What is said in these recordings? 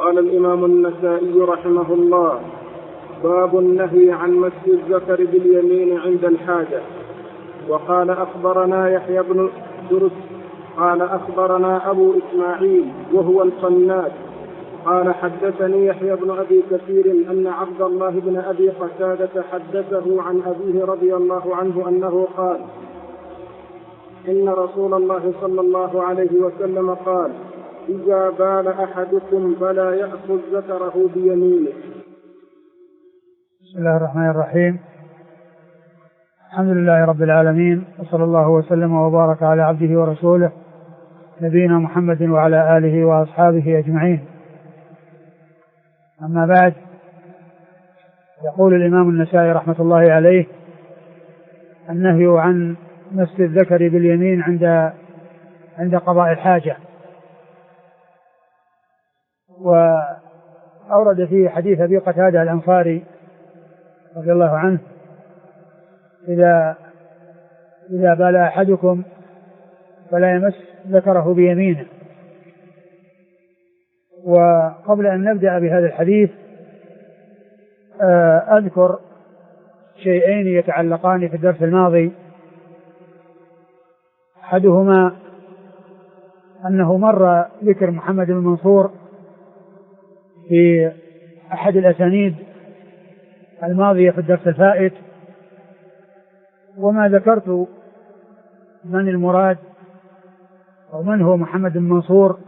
قال الإمام النسائي رحمه الله: باب النهي عن مس الذكر باليمين عند الحاجة. وقال أخبرنا يحيى بن درس قال أخبرنا أبو إسماعيل وهو القناد قال حدثني يحيى بن أبي كثير أن عبد الله بن أبي قتادة حدثه عن أبيه رضي الله عنه أنه قال: إن رسول الله صلى الله عليه وسلم قال: إذا بال أحدكم فلا يأخذ ذكره بيمينه. بسم الله الرحمن الرحيم. الحمد لله رب العالمين، وصلى الله وسلم وبارك على عبده ورسوله نبينا محمد وعلى آله وأصحابه أجمعين. أما بعد، يقول الإمام النسائي رحمة الله عليه: النهي عن مس الذكر باليمين عند قضاء الحاجة. وأورد فيه حديث أبي قتادة الأنصاري رضي الله عنه: إذا بال أحدكم فلا يمس ذكره بيمينه. وقبل أن نبدأ بهذا الحديث أذكر شيئين يتعلقان في الدرس الماضي. أحدهما أنه مر ذكر محمد بن منصور في أحد الأسانيد الماضية في الدرس الفائت، وما ذكرت من المراد أو من هو محمد بن منصور.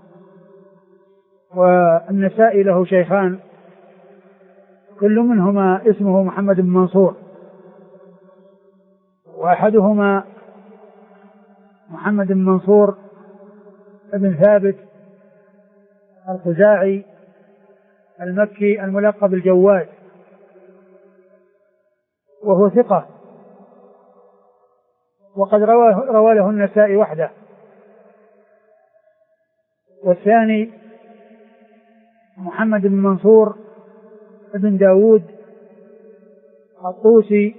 والنسائي له شيخان كل منهما اسمه محمد بن منصور، وأحدهما محمد بن منصور ابن ثابت الخزاعي المكي الملقب بالجواد، وهو ثقة، وقد روى له النسائي وحده. والثاني محمد بن منصور ابن داود الطوسي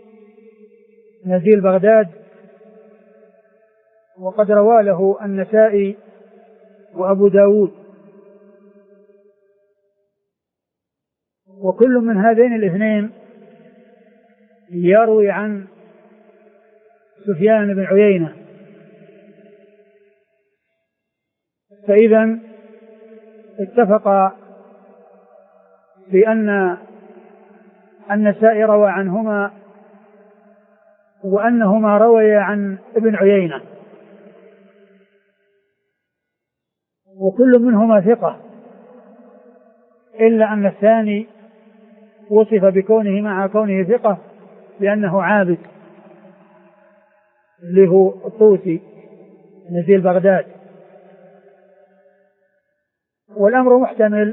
نزيل بغداد، وقد روى له النسائي وأبو داود. وكل من هذين الاثنين يروي عن سفيان بن عيينة. فإذا اتفق في أن النسائي روى عنهما وأنهما رويا عن ابن عيينة، وكل منهما ثقة، إلا أن الثاني وصف بكونه مع كونه ثقة لأنه عابد، اللي هو الطوسي نزيل بغداد. والأمر محتمل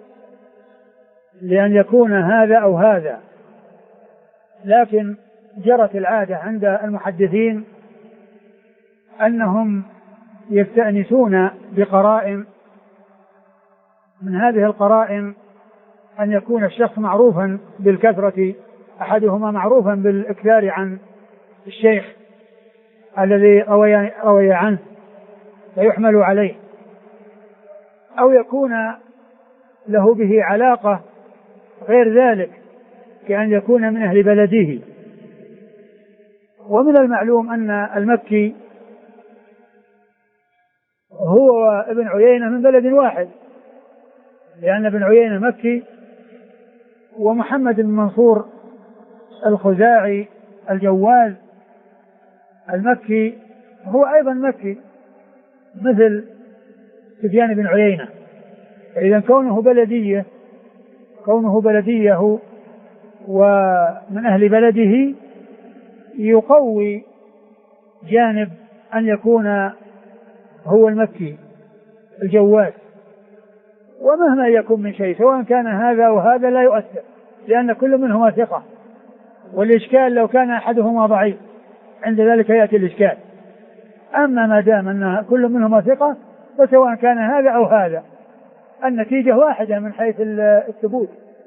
لأن يكون هذا أو هذا، لكن جرت العادة عند المحدثين أنهم يستأنسون بقرائن. من هذه القرائن أن يكون الشخص معروفا بالكثرة، أحدهما معروفا بالإكثار عن الشيخ الذي روي عنه فيحمل عليه، أو يكون له به علاقة غير ذلك كأن يكون من أهل بلده. ومن المعلوم أن المكي هو ابن عيينة من بلد واحد، لأن ابن عيينة مكي، ومحمد بن منصور الخزاعي الجواز المكي هو أيضا مكي مثل سفيان بن عيينة. إذا كونه بلديه ومن أهل بلده يقوي جانب أن يكون هو المكي الجواز. ومهما يكون من شيء سواء كان هذا وهذا لا يؤثر، لأن كل منهما ثقة. والإشكال لو كان أحدهما ضعيف عند ذلك يأتي الإشكال. أما ما دام أن كل منهما ثقة فسواء كان هذا أو هذا النتيجة واحدة من حيث الثبوت.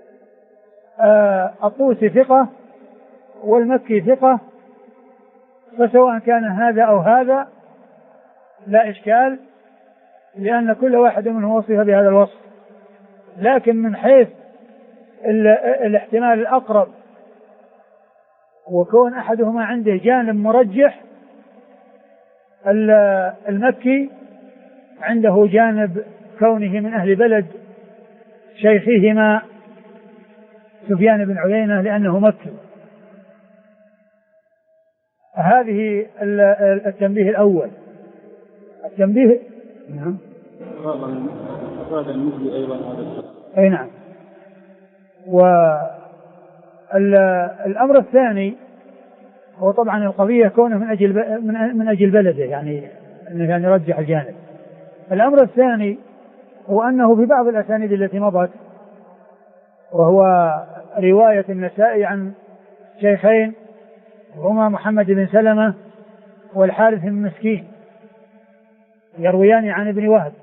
الطوسي ثقة والمكي ثقة، فسواء كان هذا أو هذا لا إشكال، لأن كل واحد منه وصف بهذا الوصف. لكن من حيث الاحتمال الأقرب وكون أحدهما عنده جانب مرجح، المكي عنده جانب كونه من أهل بلد شيخهما سفيان بن عيينة لأنه مكي. هذه التنبيه الأول. التنبيه نعم أفاد المثل أيضا هذا أي نعم. والأمر الثاني هو طبعا القضية كونه من أجل بلده، يعني أنه يعني يرجح الجانب. الأمر الثاني هو أنه في بعض الأسانيد التي مضت، وهو رواية النسائي عن شيخين هما محمد بن سلمة والحارث بن مسكين يرويان عن ابن وهب.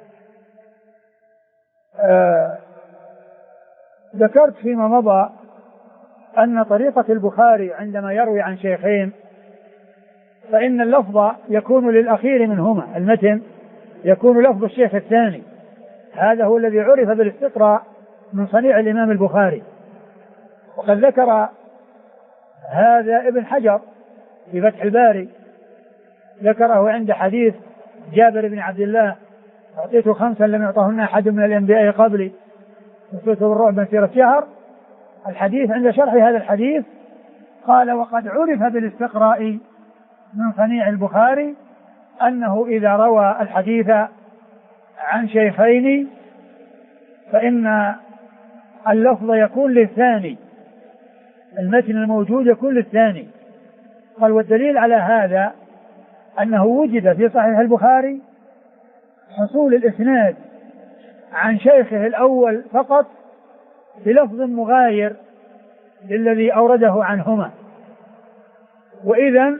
ذكرت فيما مضى أن طريقة البخاري عندما يروي عن شيخين فإن اللفظ يكون للأخير منهما، المتن يكون لفظ الشيخ الثاني. هذا هو الذي عرف بالاستقراء من صنيع الإمام البخاري، وقد ذكر هذا ابن حجر في فتح الباري، ذكره عند حديث جابر بن عبد الله: أعطيت 5 لم يعطهن أحد من الأنبياء قبلي وصلت بالرعب مسيرة شهر. الحديث عند شرح هذا الحديث قال: وقد عرف بالاستقراء من صنيع البخاري أنه إذا روى الحديث عن شيخين فإن اللفظ يكون للثاني، المتن الموجود يكون للثاني. قال: والدليل على هذا أنه وجد في صحيح البخاري حصول الإسناد عن شيخه الأول فقط بلفظ مغاير للذي أورده عنهما، وإذن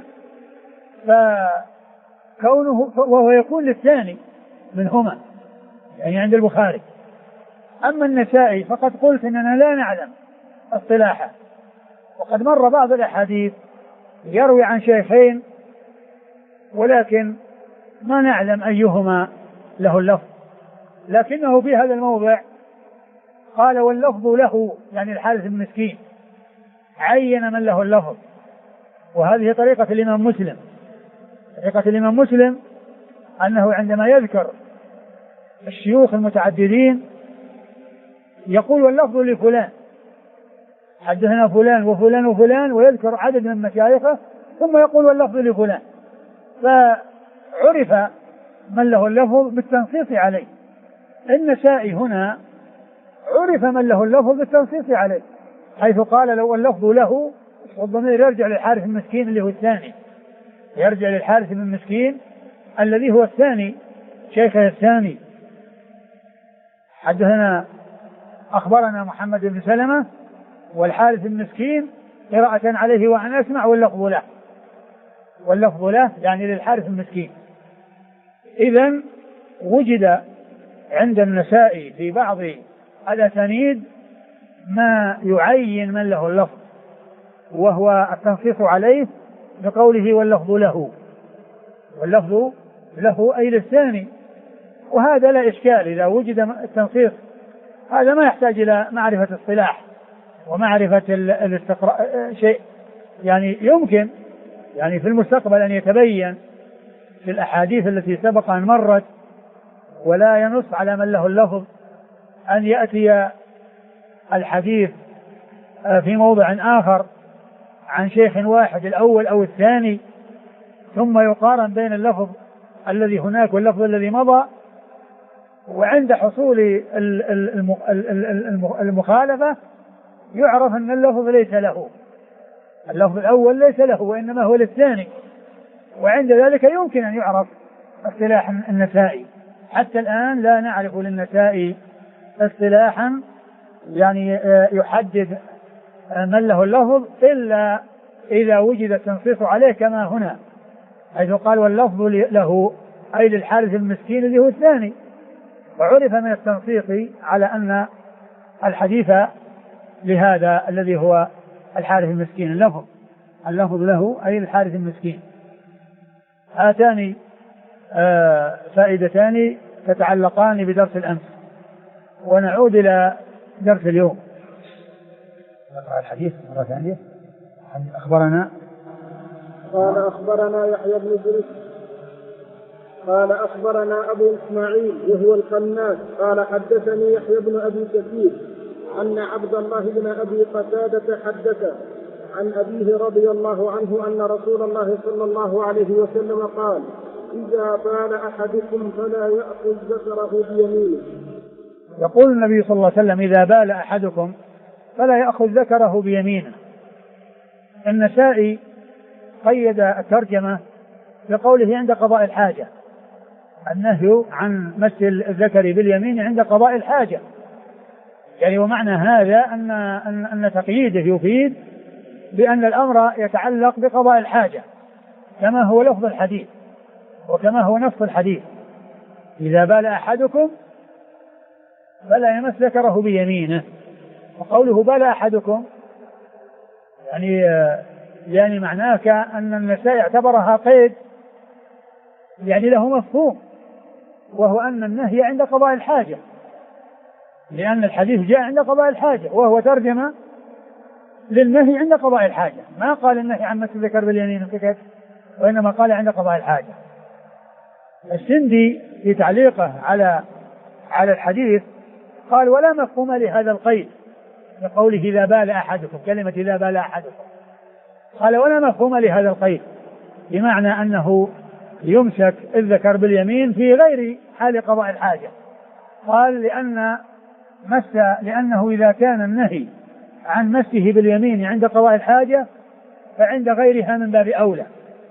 فكونه وهو يكون للثاني منهما يعني عند البخاري. أما النسائي فقد قلت أننا لا نعلم اصطلاحا، وقد مر بعض الأحاديث يروي عن شيخين ولكن ما نعلم أيهما له اللفظ، لكنه في هذا الموضع قال: واللفظ له، يعني الحارث بن مسكين، عين من له اللفظ. وهذه طريقة الإمام مسلم. طريقة الإمام مسلم أنه عندما يذكر الشيوخ المتعددين يقول: واللفظ لفلان، حدثنا فلان وفلان وفلان، ويذكر عدد من مشايخه ثم يقول: واللفظ لفلان. فعرف من له اللفظ بالتنصيص عليه. النسائي هنا عرف من له اللفظ بالتنصيص عليه، حيث قال: لو اللفظ له، والضمير يرجع للحارث المسكين اللي هو الثاني، يرجع للحارث بن مسكين الذي هو الثاني، شيخه الثاني. حدثنا أخبرنا محمد بن سلمة والحارث بن مسكين قراءة عليه وأنا أسمع، واللفظ له، واللفظ له يعني للحارث المسكين. إذن وجد عند النسائي في بعض الأسانيد ما يعين من له اللفظ، وهو التنصيص عليه بقوله: واللفظ له. واللفظ له أي للثاني، وهذا لا إشكال إذا وجد التنصيص، هذا ما يحتاج إلى معرفة اصطلاح ومعرفة الاستقراء شيء، يعني يمكن يعني في المستقبل أن يتبين في الأحاديث التي سبق أن مرت ولا ينص على من له اللفظ أن يأتي الحديث في موضع آخر عن شيخ واحد الأول أو الثاني، ثم يقارن بين اللفظ الذي هناك واللفظ الذي مضى، وعند حصول المخالفة يعرف أن اللفظ ليس له، اللفظ الأول ليس له وإنما هو للثاني، وعند ذلك يمكن أن يعرف اصطلاح النسائي. حتى الآن لا نعرف للنسائي اصطلاحا يعني يحدد من له اللفظ إلا إذا وجد التنصيص عليه كما هنا، حيث قال: واللفظ له أي للحارث المسكين اللي هو الثاني. وعرف من التنصيص على أن الحديث لهذا الذي هو الحارث المسكين، اللفظ له أي للحارث المسكين. هاتان فائدتان تتعلقان بدرس الأمس. ونعود إلى درس اليوم. نقرأ الحديث مرة ثانية. قال أخبرنا يحيى بن دريس قال أخبرنا أبو إسماعيل وهو الخناس قال حدثني يحيى بن أبي كثير أن عبد الله بن أبي قتادة حدث عن أبيه رضي الله عنه أن رسول الله صلى الله عليه وسلم قال: إذا بال أحدكم فلا يأخذ ذكره بيمينه. يقول النبي صلى الله عليه وسلم: إذا بال أحدكم فلا يأخذ ذكره بيمينه. النسائي قيد الترجمة بقوله عند قضاء الحاجة، النهي عن مس الذكر باليمين عند قضاء الحاجة. يعني ومعنى هذا أن تقييده يفيد بأن الأمر يتعلق بقضاء الحاجة كما هو لفظ الحديث وكما هو نص الحديث: إذا بال أحدكم فلا يمس ذكره بيمينه. وقوله بال أحدكم يعني معناه كأن النسائي اعتبرها قيد يعني له مفهوم، وهو أن النهي عند قضاء الحاجة، لأن الحديث جاء عند قضاء الحاجة، وهو ترجمة للنهي عند قضاء الحاجة. ما قال النهي عن مس الذكر باليمين فقط، وإنما قال عند قضاء الحاجة. السندي في تعليقه على الحديث قال: ولا مفهوم لهذا القيد بقوله إذا بال أحدكم، كلمة إذا بال أحدكم، قال: ولا مفهوم لهذا القيد، بمعنى أنه يمسك الذكر باليمين في غير حال قضاء الحاجة. قال: لأنه إذا كان النهي عن مسه باليمين عند قضاء الحاجة فعند غيرها من باب أولى.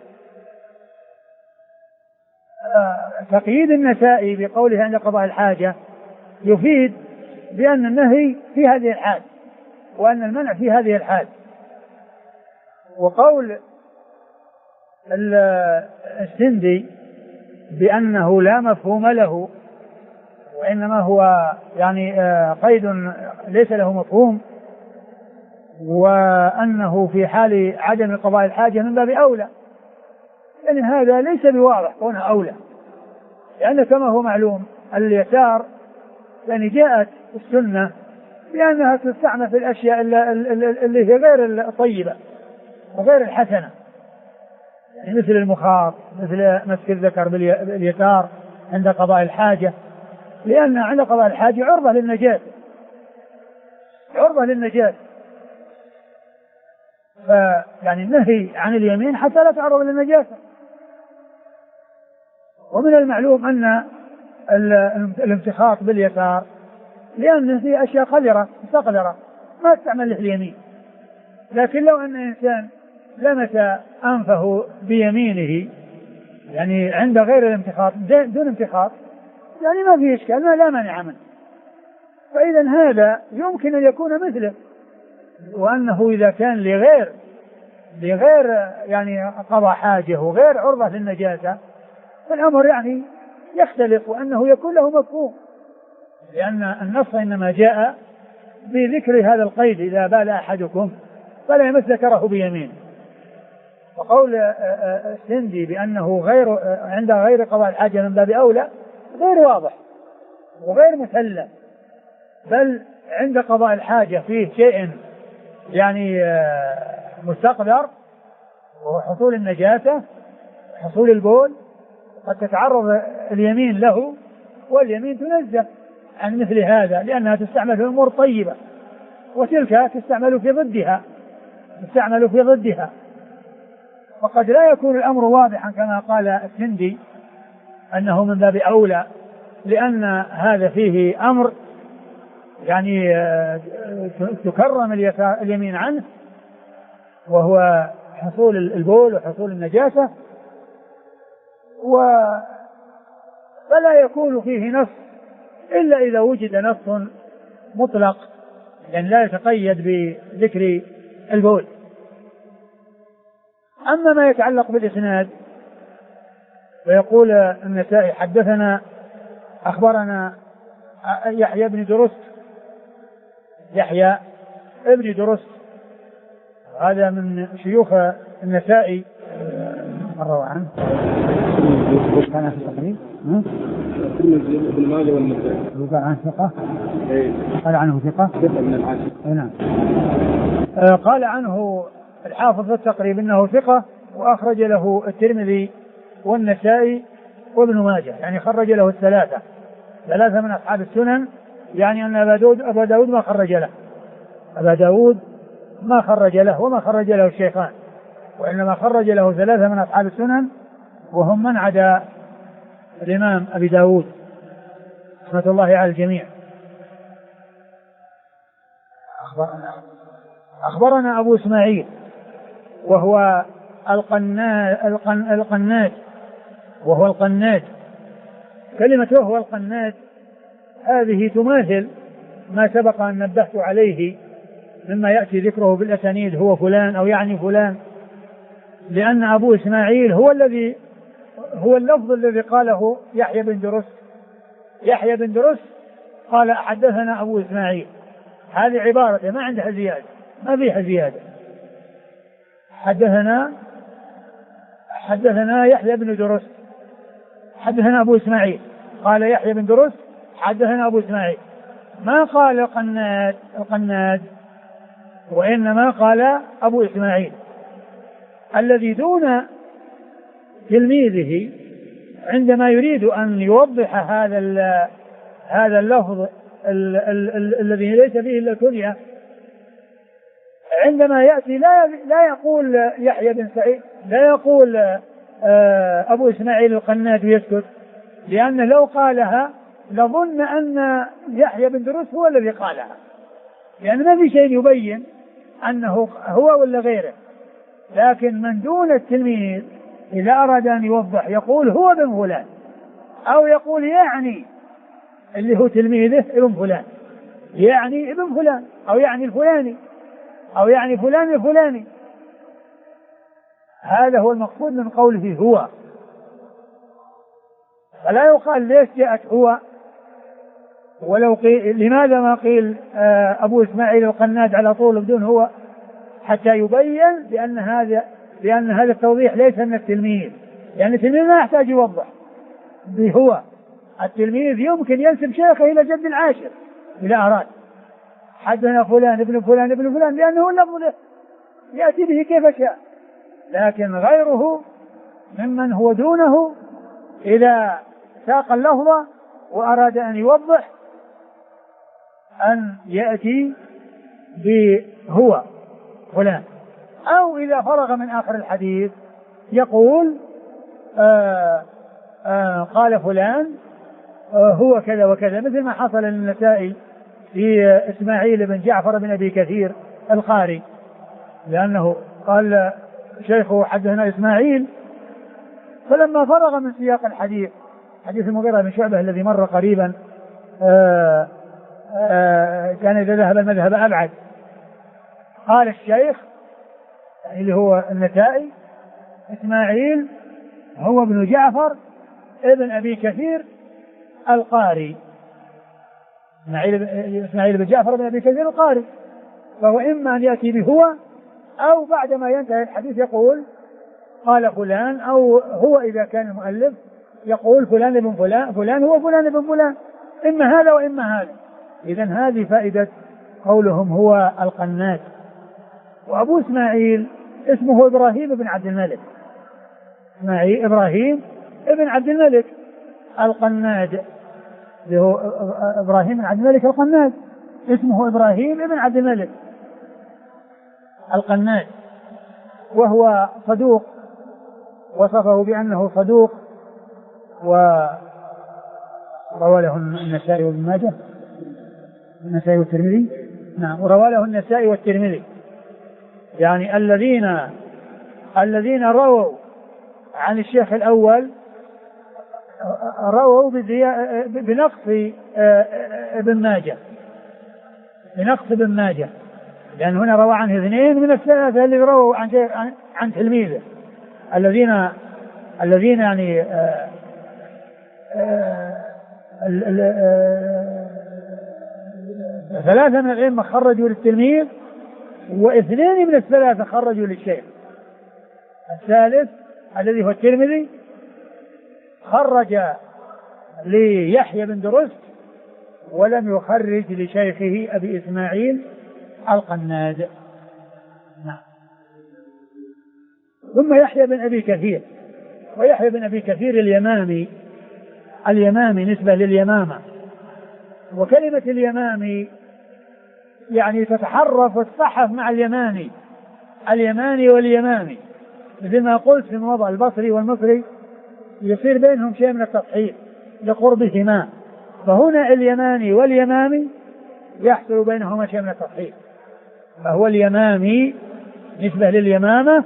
تقييد النسائي بقوله عند قضاء الحاجة يفيد بأن النهي في هذه الحال وأن المنع في هذه الحال. وقول السندي بأنه لا مفهوم له وإنما هو يعني قيد ليس له مفهوم، وأنه في حال عدم قضاء الحاجة من باب أولى، يعني هذا ليس بواضح كونه أولى، لأن كما هو معلوم اليسار يعني جاءت السنة بأنها تستعمل في الأشياء اللي هي غير الطيبة وغير الحسنة، يعني مثل المخاط، مثل مسك الذكر باليسار عند قضاء الحاجة، لأن عند قضاء الحاجة عرضة للنجاة، فيعني النهي عن اليمين حتى لا تعرض للنجاسة. ومن المعلوم أن الامتخاط باليسار لأن فيه أشياء مستقذرة ما استعمل له اليمين، لكن لو أن إنسان لمس أنفه بيمينه يعني عند غير الامتخاط دون امتخاط يعني ما فيه إشكال، لا مانع منه. فإذا هذا يمكن أن يكون مثله، وأنه إذا كان لغير يعني قضاء حاجة وغير عرضة للنجاسة فالأمر يعني يختلف، وأنه يكون له مفهوم، لأن النص إنما جاء بذكر هذا القيد: إذا بال أحدكم فلا يمس ذكره بيمينه. وقول السندي بأنه عند غير قضاء الحاجة من باب أولى غير واضح وغير مسلم، بل عند قضاء الحاجة فيه شيء يعني مستقدر، وهو حصول النجاسة، حصول البول، قد تتعرض اليمين له، واليمين تنزه عن مثل هذا لأنها تستعمل في أمور طيبة، وتلك تستعمل في ضدها. وقد لا يكون الأمر واضحا كما قال السندي أنه من باب أولى، لأن هذا فيه أمر يعني تكرم اليمين عنه، وهو حصول البول وحصول النجاسة، فلا يكون فيه نص إلا إذا وجد نص مطلق يعني لا يتقيد بذكر البول. أما ما يتعلق بالإسناد فيقول النسائي: أخبرنا يحيى بن درست، هذا من شيوخ النسائي، مروى عنه كان في التقريب. الترمذي وابن ماجه والنسائي. قال عنه ثقة. قال عنه ثقة من العاشر. نعم. قال عنه الحافظ في التقريب انه ثقة، واخرج له الترمذي والنسائي وابن ماجه، يعني خرج له ثلاثة من اصحاب السنن، يعني ان ابا داود ما خرج له، ابا داود ما خرج له وما خرج له الشيخان، وانما خرج له 3 من اصحاب السنن، وهم من عدا الامام ابي داود رحمة الله على الجميع. أخبرنا أبو إسماعيل وهو القناد، وهو القناد. كلمة وهو القناد هذه تماثل ما سبق أن نبهت عليه مما يأتي ذكره بالأسانيد، هو فلان أو يعني فلان، لأن أبو إسماعيل هو اللفظ الذي قاله يحيى بن درس قال حدثنا أبو إسماعيل، هذه عبارة ما عندها زيادة، ما فيها زيادة. حدثنا يحيى بن درس، حدثنا أبو إسماعيل، قال يحيى بن درس حدثنا أبو إسماعيل، ما قال القناد، وإنما قال أبو إسماعيل. الذي دون تلميذه عندما يريد أن يوضح هذا اللفظ الذي ليس فيه إلا الكنية، عندما يأتي لا يقول يحيى بن سعيد، لا يقول أبو إسماعيل القناد ويسكت، لأنه لو قالها لظن أن يحيى بن دروس هو الذي قالها، لأن ما في شيء يبين أنه هو ولا غيره. لكن من دون التلميذ إذا أراد أن يوضح يقول هو ابن فلان، أو يقول يعني اللي هو تلميذه ابن فلان، يعني ابن فلان، أو يعني الفلاني، أو يعني فلان الفلاني. هذا هو المقصود من قوله هو، فلا يقال ليش جاءت هو، ولو قيل لماذا ما قيل أبو إسماعيل القناد على طول بدون هو، حتى يبين بأن هذا التوضيح ليس من التلميذ، يعني التلميذ ما يحتاج يوضح بهو. التلميذ يمكن ينسب شيخه إلى جد العاشر إذا أراد، حدثنا فلان ابن فلان ابن فلان، لأنه اللفظ يأتي به كيف شاء. لكن غيره ممن هو دونه إذا ساق اللفظ وأراد أن يوضح أن يأتي بهو فلان، أو إذا فرغ من آخر الحديث يقول قال فلان هو كذا وكذا، مثل ما حصل للنسائي في إسماعيل بن جعفر بن أبي كثير القاري، لأنه قال شيخه حدثنا إسماعيل، فلما فرغ من سياق الحديث، حديث المغيرة بن شعبة الذي مر قريبا، كان إذا ذهب المذهب أبعد، قال الشيخ اللي هو النسائي إسماعيل هو ابن جعفر ابن أبي كثير القاري، إسماعيل بن جعفر بن أبي كثير القاري، فهو إما أن يأتي بهو، أو بعدما ينتهي الحديث يقول قال فلان، أو هو إذا كان المؤلف يقول فلان ابن فلان، فلان هو فلان ابن فلان، إما هذا وإما هذا. إذن هذه فائدة قولهم هو القناد. وأبو إسماعيل اسمه إبراهيم بن عبد الملك، إبراهيم ابن عبد الملك القناد، هو إبراهيم بن عبد الملك القناد، اسمه إبراهيم ابن عبد الملك القناد، وهو صدوق، وصفه بأنه صدوق، وروى له النسائي وابن ماجه، النسائي والترمذي، نعم، وروى له النسائي والترمذي، يعني الذين رووا عن الشيخ الأول رووا بنقص ابن ماجه، بنقص ابن ماجه، لأن هنا روى عنه 2 من الثلاثة اللي رووا عن تلميذه، الذين يعني 3 من الأئمة خرجوا للتلميذ، و2 من الثلاثة خرجوا للشيخ. الثالث الذي هو الترمذي خرج ليحيى بن درست ولم يخرج لشيخه أبي إسماعيل القناد. نعم. ثم يحيى بن أبي كثير، ويحيى بن أبي كثير اليمامي نسبة لليمامة، وكلمة اليمامي يعني تتحرف وتتحف مع اليماني واليمامي، مثل ما قلت في موضع البصري والمصري يصير بينهم شيء من التضحية لقربهما، فهنا اليماني واليمامي يحصل بينهما شيء من التضحية، فهو اليمامي نسبة لليمامة،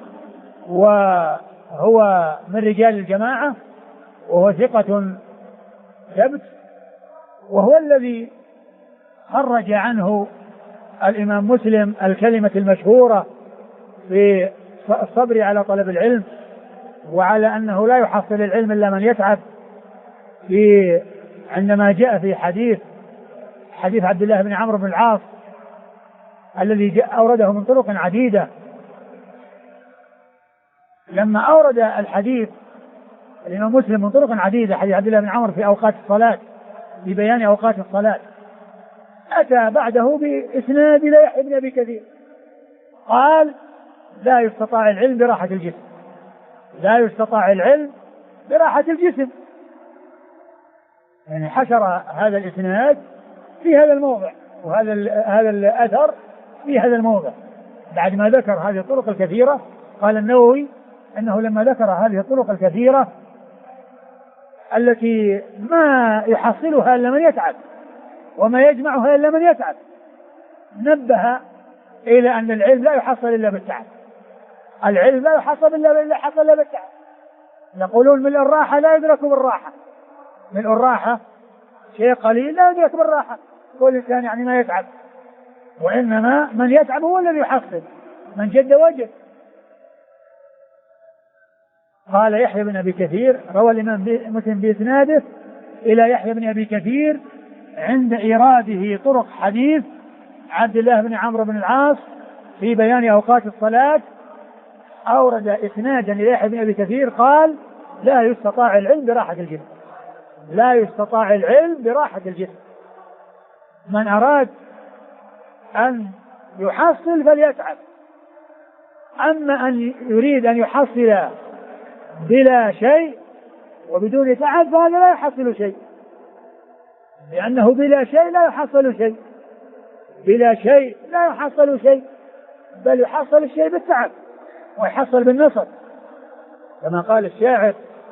وهو من رجال الجماعة، وهو ثقة ثبت، وهو الذي خرج عنه الإمام مسلم الكلمة المشهورة في الصبر على طلب العلم، وعلى أنه لا يحصل العلم إلا من يتعب، عندما جاء في حديث عبد الله بن عمرو بن العاص الذي أورده من طرق عديدة. لما أورد الحديث الإمام مسلم من طرق عديدة حديث عبد الله بن عمرو في أوقات الصلاة، في بيان أوقات الصلاة، أتى بعده بإسناد إلى يحيى بن أبي كثير قال لا يستطاع العلم براحة الجسم، لا يستطاع العلم براحة الجسم، يعني حشر هذا الإسناد في هذا الموضع، وهذا الأثر في هذا الموضع بعد ما ذكر هذه الطرق الكثيرة. قال النووي أنه لما ذكر هذه الطرق الكثيرة التي ما يحصلها إلا من يتعب وما يجمعها إلا من يتعب، نبه إلى أن العلم لا يحصل إلا بالتعب، العلم لا يحصل إلا بالتعب. يقولون ملء الراحة لا يدرك بالراحة، ملء الراحة شيء قليل لا يدرك بالراحة، كل إنسان يعني ما يتعب، وإنما من يتعب هو الذي يحصل، من جد وجد. قال يحيى بن أبي كثير، روى الإمام مسلم بإسناده إلى يحيى بن أبي كثير عند إيراده طرق حديث عبد الله بن عمرو بن العاص في بيان أوقات الصلاة، أورد إسنادا إلى يحيى بن أبي كثير قال لا يستطاع العلم براحة الجسم، لا يستطاع العلم براحة الجسم، من أراد أن يحصل فليتعب، أما أن يريد أن يحصل بلا شيء وبدون تعب فهذا لا يحصل شيء، لأنه بلا شيء لا يحصل شيء، بلا شيء لا يحصل شيء، بل يحصل الشيء بالتعب ويحصل بالنصر، كما قال الشاعر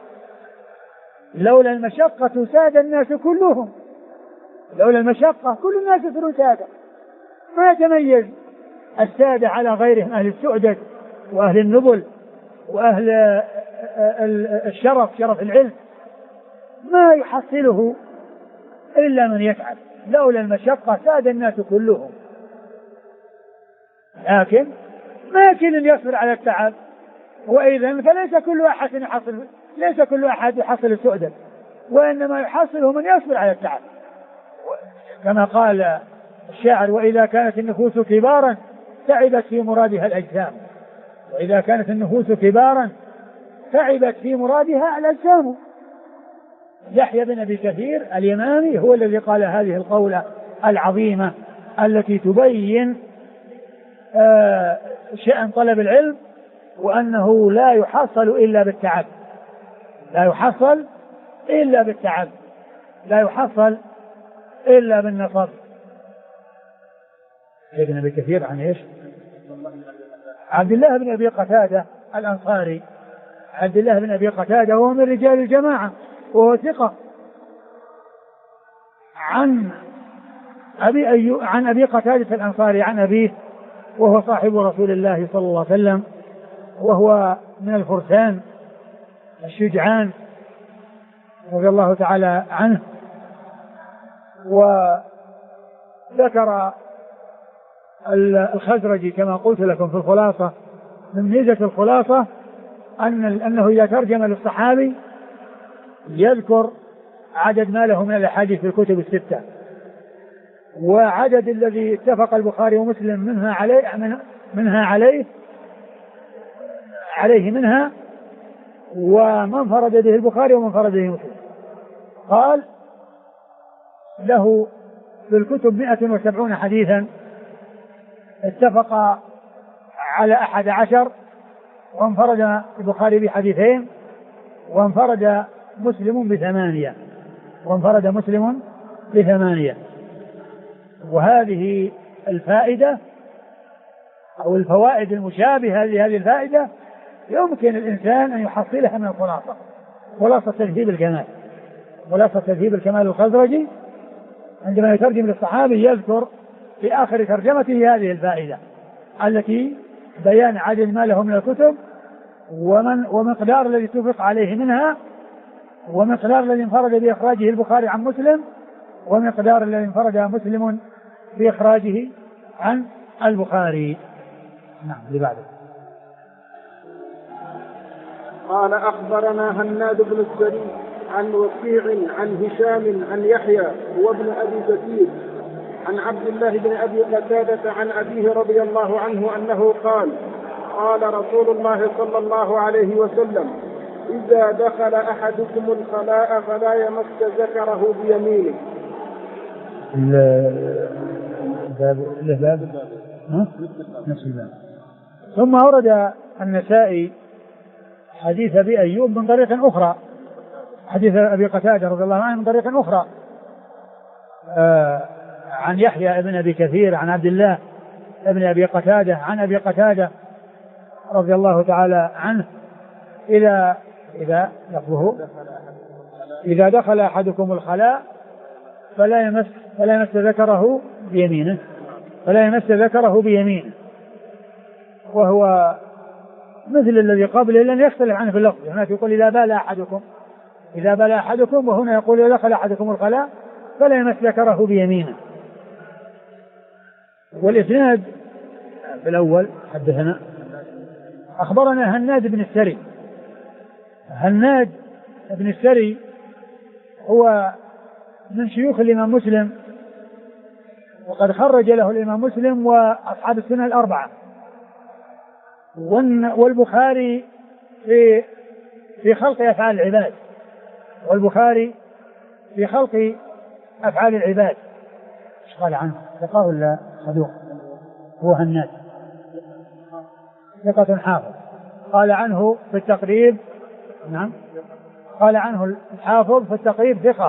لولا المشقة ساد الناس كلهم، لولا المشقة كل الناس يصيرون سادة، ما يتميز السادة على غيرهم أهل السعدة وأهل النبل وأهل الشرف، شرف العلم، ما يحصله إلا من يتعب، لولا المشقة ساد الناس كلهم، لكن ما يمكن أن يصبر على التعب، وإذن فليس كل أحد يحصل، ليس كل أحد يحصل السؤدد، وإنما يحصله من يصبر على التعب، كما قال الشاعر وإذا كانت النفوس كبارا تعبت في مرادها الأجسام، وإذا كانت النفوس كبارا تعبت في مرادها الأجسام. يحيى بن أبي كثير اليمامي هو الذي قال هذه القولة العظيمة التي تبين شأن طلب العلم، وأنه لا يحصل إلا بالتعب، لا يحصل إلا بالتعب، لا يحصل إلا بالنصب. ابن أبي كثير عن إيش؟ عبد الله بن أبي قتادة الأنصاري، عبد الله بن أبي قتادة وهو من رجال الجماعة وهو ثقة، عن أبي قتادة الأنصاري عن أبيه وهو صاحب رسول الله صلى الله عليه وسلم، وهو من الفرسان الشجعان رضي الله تعالى عنه. وذكر الخزرجي كما قلت لكم في الخلاصة، من ميزة الخلاصة أنه إذا ترجم للصحابي يذكر عدد ما له من الأحاديث في الكتب الستة، وعدد الذي اتفق البخاري ومسلم منها عليه منها، ومن فرد به البخاري ومن فرد به مسلم، قال له في الكتب 170 حديثا، اتفق على 11، وانفرد البخاري بحديثين، وانفرد مسلم ب8. وهذه الفائدة أو الفوائد المشابهة لهذه الفائدة يمكن الإنسان أن يحصلها من خلاصة تهذيب الكمال الخزرجي عندما يترجم للصحابي يذكر في آخر ترجمته هذه الفائدة التي بيان عدد ما له من الكتب ومقدار الذي اتفق عليه منها، ومقدار الذي انفرد بإخراجه البخاري عن مسلم، ومقدار الذي انفرد مسلم بإخراجه عن البخاري. نعم. لبعض قال أخبرنا هناد بن السري عن وكيع عن هشام عن يحيى وابن أبي كثير عن عبد الله بن أبي قتادة عن أبيه رضي الله عنه أنه قال قال رسول الله صلى الله عليه وسلم إذا دخل أحدكم الخلاء فلا يمس ذكره بيمينه. ثم أورد النسائي حديث أبي أيوب من طريق أخرى، حديث أبي قتادة رضي الله عنه من طريق أخرى عن يحيى ابن أبي كثير عن عبد الله ابن أبي قتادة عن أبي قتادة رضي الله تعالى عنه إذا دخل أحدكم الخلاء فلا يمس ذكره بيمينه، وهو مثل الذي قبله لن يختلف عنه في اللفظ. هناك يقول إذا بال أحدكم، وهنا يقول إذا دخل أحدكم الخلاء فلا يمس ذكره بيمينه. والإسناد في الأول حدثنا أخبرنا هناد بن السري هو من شيوخ الإمام مسلم، وقد خرج له الإمام مسلم وأصحاب السنة الأربعة، والبخاري في خلق أفعال العباد. ايش قال عنه؟ ثقة ولا صدوق؟ هو هناد ثقة حافظ. قال عنه في التقريب، نعم، قال عنه الحافظ في التقريب ثقة.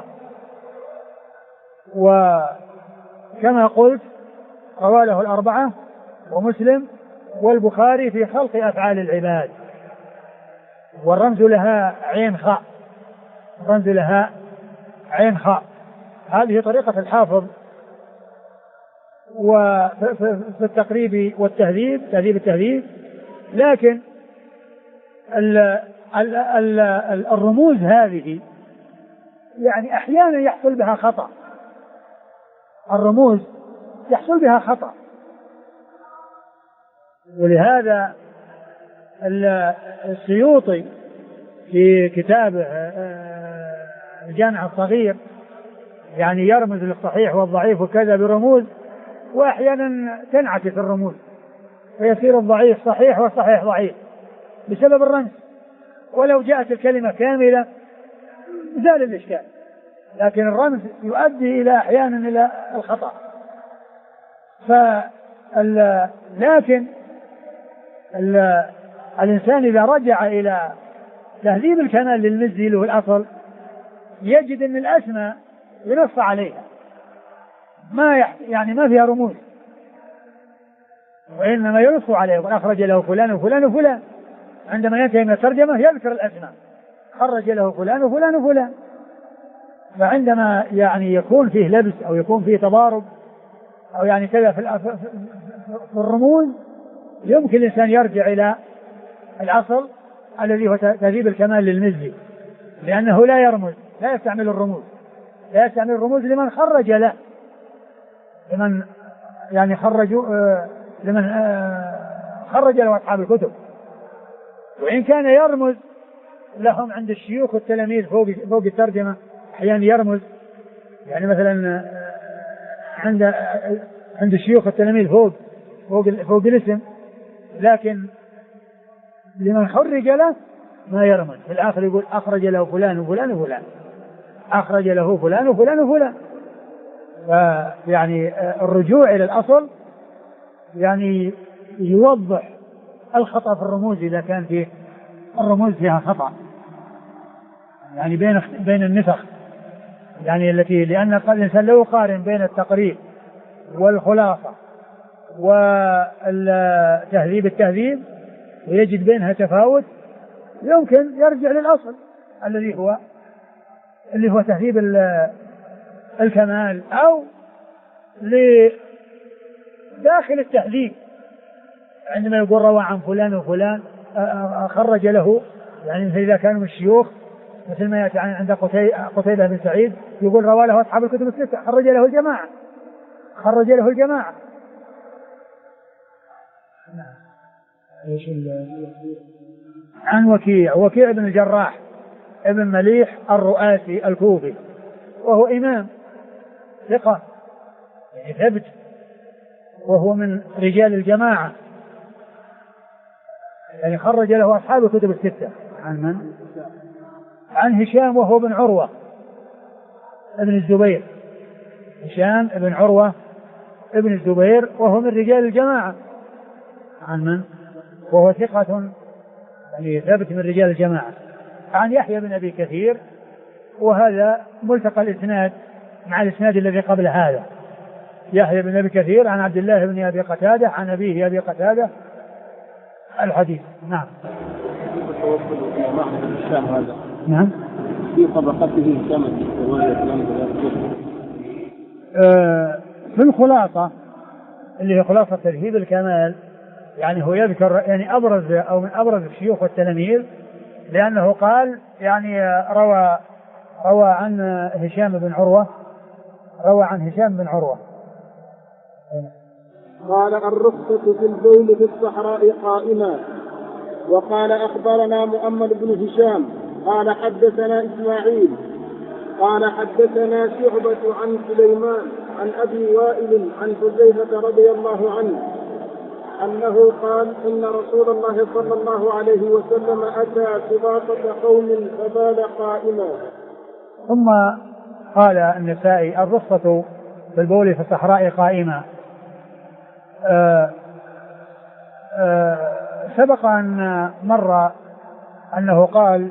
وكما قلت رواله الأربعة ومسلم والبخاري في خلق أفعال العباد، والرمز لها عين خاء. هذه طريقة الحافظ وفي التقريب والتهذيب، تهذيب التهذيب. لكن الرموز هذه يعني أحيانا يحصل بها خطأ، ولهذا السيوطي في كتابه الجامع الصغير يعني يرمز للصحيح والضعيف وكذا برموز، وأحيانا تنعكس الرموز فيصير الضعيف صحيح والصحيح ضعيف بسبب الرمز. ولو جاءت الكلمة كاملة زال الإشكال، لكن الرمز يؤدي أحيانا إلى الخطأ. لكن الإنسان إذا رجع إلى تهذيب الكمال للمزي له الأصل يجد أن الأسماء ينص عليها ما فيها رموز، وإنما ينص عليه وأخرج له فلان وفلان وفلان. عندما ينتهي من الترجمة يذكر الأسماء، خرج له فلان وفلان وفلان. فعندما يكون فيه لبس أو يكون فيه تضارب أو كذا في الرموز، يمكن الإنسان يرجع إلى الأصل الذي هو تهذيب الكمال للمزي، لأنه لا يستعمل الرموز لمن خرج له، لمن خرج له أصحاب الكتب. وإن كان يرمز لهم عند الشيوخ والتلاميذ فوق الترجمة، أحيانا يرمز مثلا عند الشيوخ والتلاميذ فوق الاسم، لكن لمن خرج له ما يرمز. في الآخر يقول أخرج له فلان وفلان وفلان، أخرج له فلان وفلان وفلان. يعني الرجوع إلى الأصل يعني يوضح الخطأ في الرموز إذا كان فيه الرموز فيها خطأ، يعني بين النسخ، يعني التي لأن الإنسان لو يقارن بين التقريب والخلاصة والتهذيب التهذيب ويجد بينها تفاوت، يمكن يرجع للأصل الذي هو تهذيب الكمال، أو لداخل التهذيب عندما يقول روى عن فلان وفلان خرج له، يعني مثل إذا كانوا الشيوخ مثل ما يأتي عند قتيبة بن سعيد يقول روى له أصحاب الكتب الستة، خرج له الجماعة. عن وكيع بن الجراح ابن مليح الرؤاسي الكوفي، وهو إمام ثقة يعني ثبت، وهو من رجال الجماعة، يعني خرج له أصحاب الكتب الستة. عن من؟ عن هشام وهو بن عروة ابن الزبير، هشام ابن عروة ابن الزبير وهو من رجال الجماعة. عن من؟ وهو ثقة يعني ثابت من رجال الجماعة. عن يحيى بن أبي كثير، وهذا ملتقى الإسناد مع الإسناد الذي قبل هذا، يحيى بن أبي كثير عن عبد الله بن أبي قتادة عن أبيه أبي قتادة الحديث. نعم. نعم. في طبقته كم في الخلاصة اللي هي خلاصة ترهيب الكمال، يعني هو يذكر يعني أبرز أو من أبرز الشيوخ والتلاميذ، لأنه قال يعني روى عن هشام بن عروة، قال الرخصة في البول في الصحراء قائما. وقال أخبرنا مؤمل بن هشام قال حدثنا إسماعيل قال حدثنا شعبة عن سليمان عن أبي وائل عن حذيفة رضي الله عنه أنه قال إن رسول الله صلى الله عليه وسلم أتى سباطة قوم فبال قائما. ثم قال النسائي الرخصة في البول في الصحراء قائما. سبق أن مر أنه قال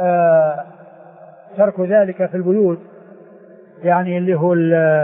ترك ذلك في البيوت، يعني اللي هو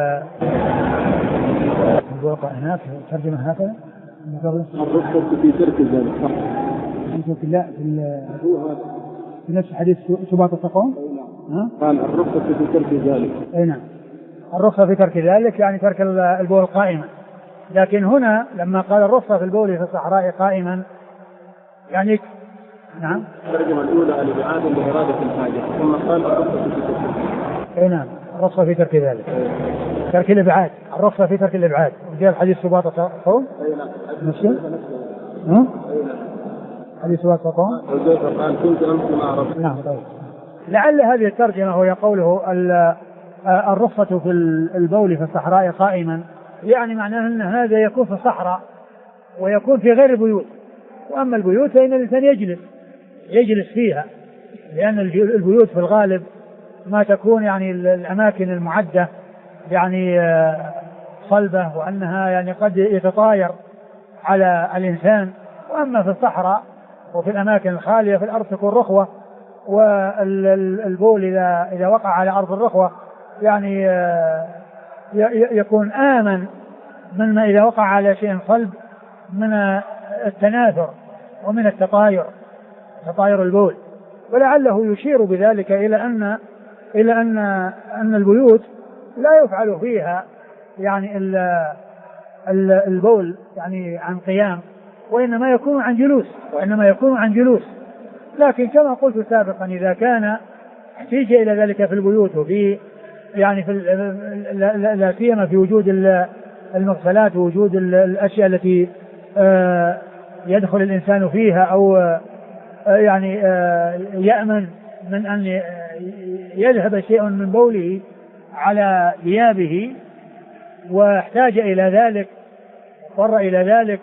هناك ترجمة هكذا الرخصة في ترك ذلك صح؟ لا في نفس حديث سباطة قوم قال الرخصة في ترك ذلك. أي نعم، الرخصة في ترك ذلك يعني ترك البول قائما. لكن هنا لما قال الرخصة في البول في الصحراء قائما يعني نعم الترجمة الأولى الإبعاد لإرادة الحاجة، ثم قال الرخصة في ترك ذلك. أي نعم، الرخصة في ترك ذلك، ترك الإبعاد، الرخصة في ترك الإبعاد. وجاء الحديث سباطة قوم. أي نعم. حديث سباطة قوم. قال كنت أمس مع ربي. نعم طيب. لعل هذه الترجمة هو قوله الرخصة في البول في الصحراء قائما، يعني معناه أن هذا يكون في الصحراء ويكون في غير البيوت. وأما البيوت فإن الإنسان يجلس فيها، لأن البيوت في الغالب ما تكون يعني الأماكن المعدة يعني صلبة، وأنها يعني قد يتطاير على الإنسان. وأما في الصحراء وفي الأماكن الخالية في الأرض تكون رخوة، والبول إذا وقع على أرض الرخوة يعني يكون آمن مما إذا وقع على شيء صلب من التناثر ومن تطاير البول. ولعله يشير بذلك إلى أن البيوت لا يفعل فيها يعني البول يعني عن قيام، وإنما يكون عن جلوس. لكن كما قلت سابقا إذا كان احتيج إلى ذلك في البيوت وفي يعني لا سيما في وجود المغسلات ووجود الأشياء التي يدخل الإنسان فيها أو يعني يأمن من أن يذهب شيء من بوله على ثيابه واحتاج إلى ذلك اضطر إلى ذلك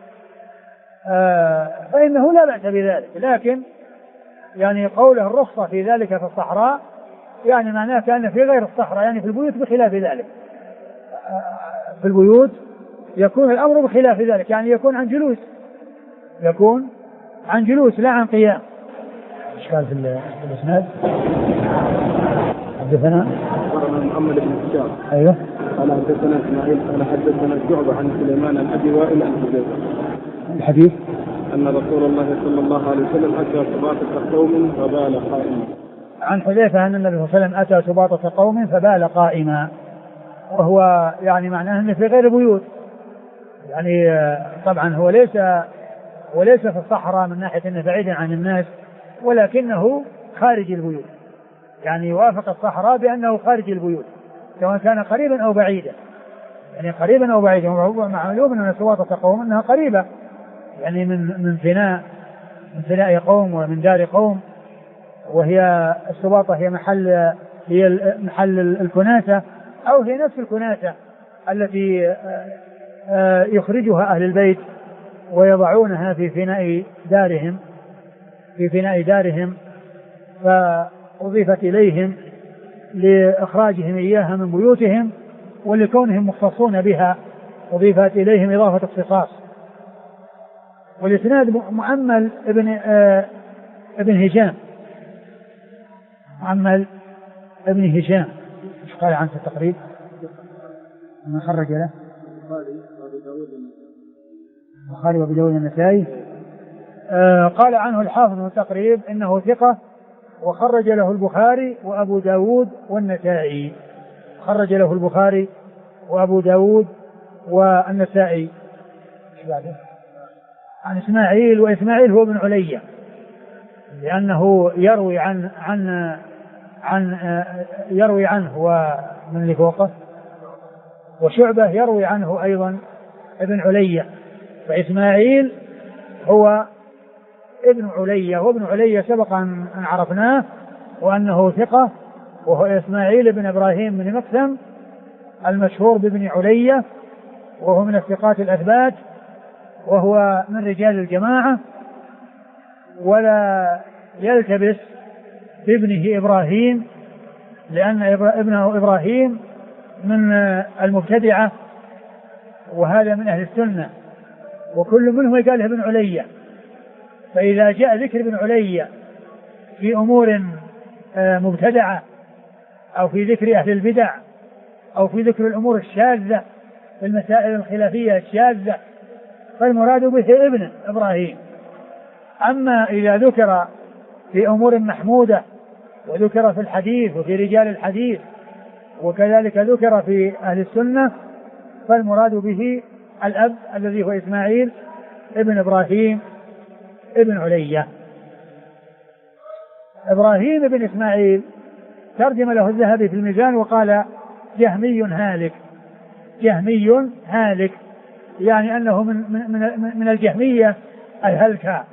فإنه لا بأس بذلك. لكن يعني قوله الرخصة في ذلك في الصحراء يعني معناه كأن في غير الصحراء، يعني في البيوت بخلاف ذلك. في البيوت يكون الأمر بخلاف ذلك، يعني يكون عن جلوس، يكون عن جلوس لا عن قيام. ايش قال في الاسناد؟ حدثنا محمد بن هشام. ايوه. قال حدثنا اسماعيل قال حدثنا شعبة عن سليمان عن ابي وائل عن حذيفة. الحديث ان رسول الله صلى الله عليه وسلم اتى سباطة قوم فبال قائما. عن حذيفة ان النبي صلى الله عليه وسلم اتى سباطة قوم فبال قائما، وهو يعني معناه انه في غير بيوت، يعني طبعا هو ليس في الصحراء من ناحية انه بعيد عن الناس، ولكنه خارج البيوت، يعني يوافق الصحراء بأنه خارج البيوت سواء كان قريبا أو بعيدا، يعني قريبا أو بعيدا. معلوم أن سباطة قوم أنها قريبة، يعني من فناء قوم ومن دار قوم، وهي السباطة هي محل الكناسة، أو هي نفس الكناسة التي يخرجها أهل البيت ويضعونها في فناء دارهم فأضيفت إليهم لإخراجهم إياها من بيوتهم ولكونهم مختصون بها، أضيفت إليهم إضافة اختصاص. والإسناد مؤمل ابن هشام، مؤمل ابن هشام. ايش قال عنه في التقريب؟ من خرج له؟ البخاري وابو داود النسائي. قال عنه الحافظ في التقريب انه ثقة، وخرج له البخاري وابو داود والنسائي. خرج له البخاري وابو داود والنسائي. عن اسماعيل، واسماعيل هو ابن علية، لانه يروي عنه ومن اللي فوقه، وشعبة يروي عنه ايضا ابن علية. فإسماعيل هو ابن علية، وابن علية سبق أن عرفناه وأنه ثقة، وهو إسماعيل بن إبراهيم بن مقسم المشهور بابن علية، وهو من الثقات الأثبات، وهو من رجال الجماعة، ولا يلتبس بابنه إبراهيم، لأن ابنه إبراهيم من المبتدعة، وهذا من أهل السنة، وكل منهم يقال ابن علية. فإذا جاء ذكر ابن علية في أمور مبتدعة، أو في ذكر أهل البدع، أو في ذكر الأمور الشاذة في المسائل الخلافية الشاذة، فالمراد به ابن إبراهيم. أما إذا ذكر في أمور محمودة، وذكر في الحديث وفي رجال الحديث، وكذلك ذكر في أهل السنة، فالمراد به الأب الذي هو إسماعيل ابن إبراهيم ابن علية. إبراهيم ابن إسماعيل ترجم له الذهبي في الميزان وقال جهمي هالك. جهمي هالك يعني أنه من الجهمية الهلكة.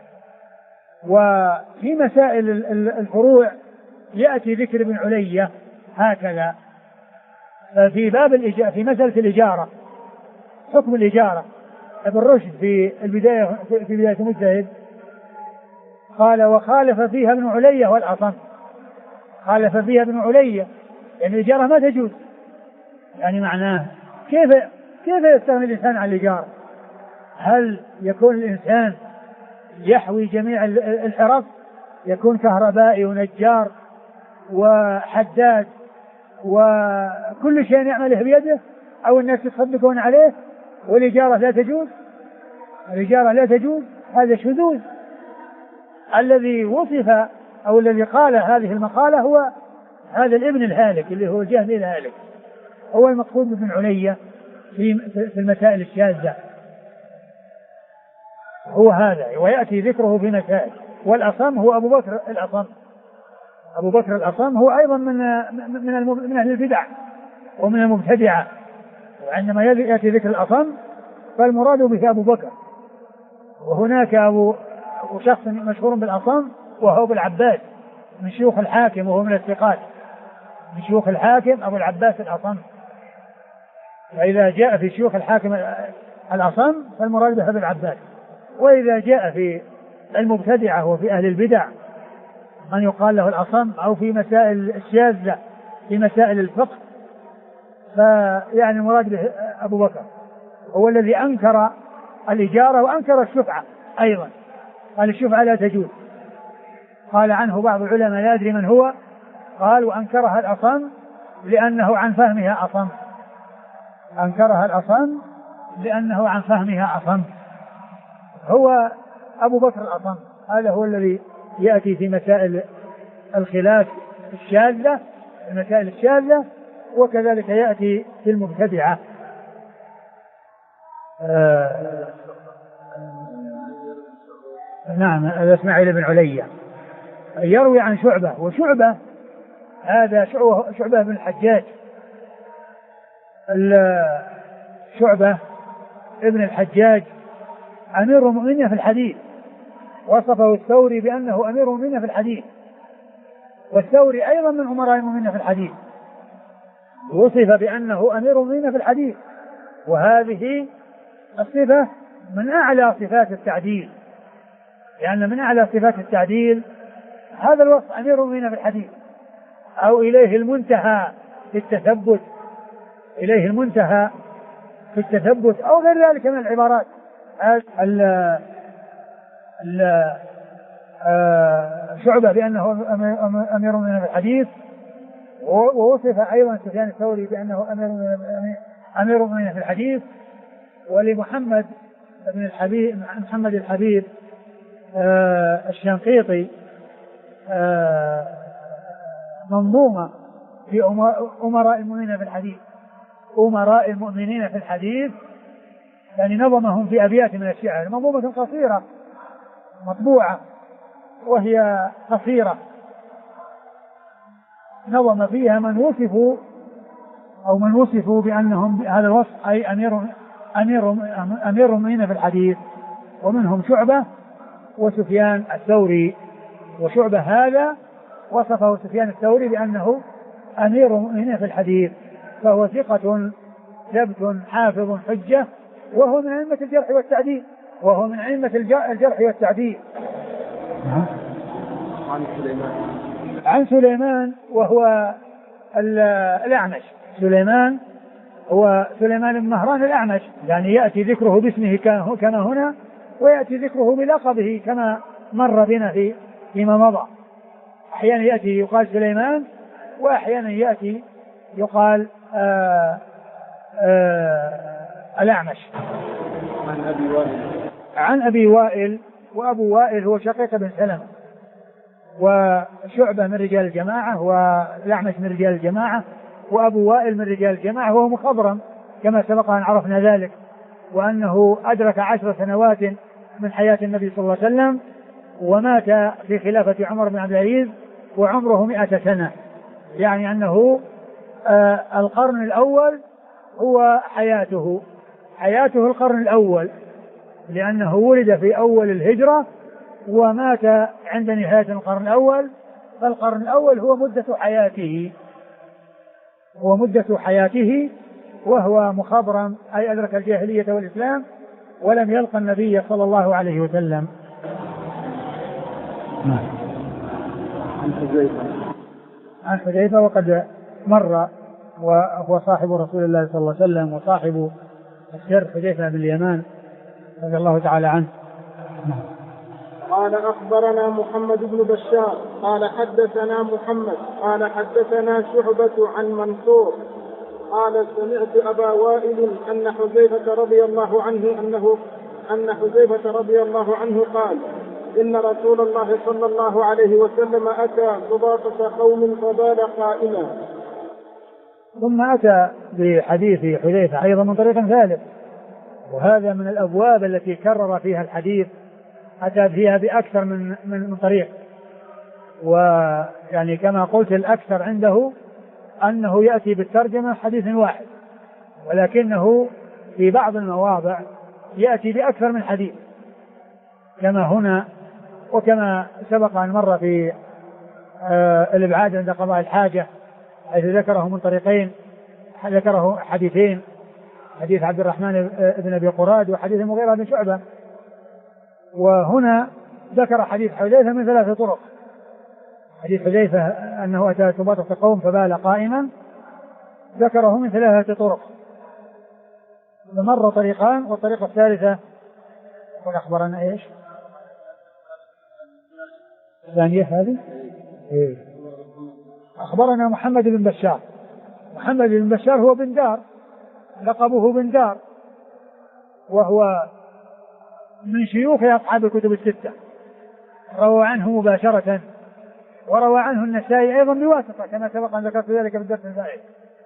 وفي مسائل الفروع يأتي ذكر ابن علية هكذا. في باب في مسألة الإجارة، حكم الإجارة، ابن رشد في بداية المجتهد قال وخالف فيها ابن علية والأصم. خالف فيها ابن علية يعني الإجارة ما تجوز، يعني معناه كيف يستغني الإنسان عن الإجارة؟ هل يكون الإنسان يحوي جميع الحرف، يكون كهربائي ونجار وحداد وكل شيء يعمله بيده، أو الناس يصدقون عليه، والإجارة لا تجوز؟ الإجارة لا تجوز، هذا شذوذ. الذي وصف أو الذي قال هذه المقالة هو هذا الابن الهالك اللي هو الجهمي الهالك، هو المقصود بابن علية في المسائل الشاذة، هو هذا، ويأتي ذكره في مسائل. والأصم هو أبو بكر الأصم. أبو بكر الأصم هو أيضا من أهل البدع ومن المبتدعة، وعندما يأتي ذكر الأصم فالمراد به أبو بكر. وهناك شخص مشهور بالأصم وهو أبو العباس من شيوخ الحاكم، وهو من الثقات من شيوخ الحاكم أبو العباس الأصم. فإذا جاء في شيوخ الحاكم الأصم فالمراد به أبو العباس. وإذا جاء في المبتدعة وفي أهل البدع من يقال له الأصم أو في مسائل الشاذة في مسائل الفقه، فيعني المراد به أبو بكر هو الذي أنكر الإجارة وأنكر الشفعة أيضا، قال الشفعة لا تجوز. قال عنه بعض العلماء لا أدري من هو، قال وأنكرها الأصم لأنه عن فهمها أصم، أنكرها الأصم لأنه عن فهمها أصم. هو أبو بكر الأصم، هذا هو الذي يأتي في مسائل الخلاف الشاذة، المسائل الشاذة، وكذلك يأتي في المبتدعة. نعم، إسماعيل بن عليا يروي عن شعبة، وشعبة هذا شعبة بن الحجاج، شعبة ابن الحجاج أمير المؤمنين في الحديث، وصفه الثوري بأنه أمير المؤمنين في الحديث، والثوري أيضا من أمراء المؤمنين في الحديث، وصف بأنه أمير المؤمنين في الحديث، وهذه الصفة من أعلى صفات التعديل، لأن من أعلى صفات التعديل هذا الوصف أمير المؤمنين في الحديث، أو إليه المنتهى في التثبت، إليه المنتهى في التثبت، أو غير ذلك من العبارات. شعبة بأنه أمير المؤمنين في الحديث، ووصف أيضا سفيان الثوري بأنه أمير المؤمنين في الحديث. ولمحمد بن الحبيب، محمد الحبيب الشنقيطي منظومة في أمراء المؤمنين في الحديث، أمراء المؤمنين في الحديث، يعني نظمهم في أبيات من الشعر، منظومة قصيرة مطبوعة وهي قصيرة، نظم فيها من وصفوا بأنهم هذا الوصف أي أمير المؤمنين في الحديث، ومنهم شعبة وسفيان الثوري. وشعبة هذا وصفه سفيان الثوري بأنه أمير المؤمنين في الحديث، فهو ثقة ثبت حافظ حجة، وهو من أئمة الجرح والتعديل، الجرح والتعديل. عن سليمان وهو الأعمش، سليمان هو سليمان بن مهران الأعمش، يعني يأتي ذكره باسمه كما هنا، ويأتي ذكره بلقبه كما مر بنا فيما مضى. أحيانا يأتي يقال سليمان، وأحيانا يأتي يقال الأعمش. عن أبي وائل، وأبو وائل هو شقيق بن سلمة، وشعبة من رجال الجماعة، والأعمش من رجال الجماعة، وأبو وائل من رجال الجماعة، وهو مخضرم كما سبق أن عرفنا ذلك، وأنه أدرك 10 سنوات من حياة النبي صلى الله عليه وسلم، ومات في خلافة عمر بن عبد العزيز وعمره 100 سنة، يعني أنه القرن الأول هو حياته القرن الأول، لأنه ولد في أول الهجرة ومات عند نهاية القرن الأول، فالقرن الأول هو مدة حياته، وهو مخضرم أي أدرك الجاهلية والإسلام ولم يلقى النبي صلى الله عليه وسلم. عن حذيفة وقد مر، وهو صاحب رسول الله صلى الله عليه وسلم وصاحب السر، حذيفة بن اليمان رضي الله تعالى عنه. قال أخبرنا محمد بن بشار قال حدثنا محمد قال حدثنا شعبة عن منصور قال سمعت أبا وائل أن حذيفة رضي الله عنه قال إن رسول الله صلى الله عليه وسلم أتى سباطة قوم فبال قائما. ثم أتى بحديث حذيفة أيضا من طريق ثالث، وهذا من الأبواب التي كرر فيها الحديث، أتى فيها بأكثر من طريق، ويعني كما قلت الأكثر عنده أنه يأتي بالترجمة حديث واحد، ولكنه في بعض المواضع يأتي بأكثر من حديث كما هنا، وكما سبق أن مر في الإبعاد عند قضاء الحاجة، حيث ذكره من طريقين، ذكره حديثين، حديث عبد الرحمن بن أبي قراد وحديث المغيرة بن شعبة، وهنا ذكر حديث حذيفة من 3 طرق، حديث حذيفة أنه أتى سباطة قوم فبال قائما، ذكره من 3 طرق، فمر طريقان، والطريقة الثالثة يقول أخبرنا إيش؟ الثانية هذه إيه؟ أخبرنا محمد بن بشار. محمد بن بشار هو بن دار، لقبه بن دار، وهو من شيوخ أصحاب الكتب الستة، روى عنه مباشرة، وروى عنه النسائي أيضا بواسطة كما سبق أن ذكرت ذلك في الدرس الفائت،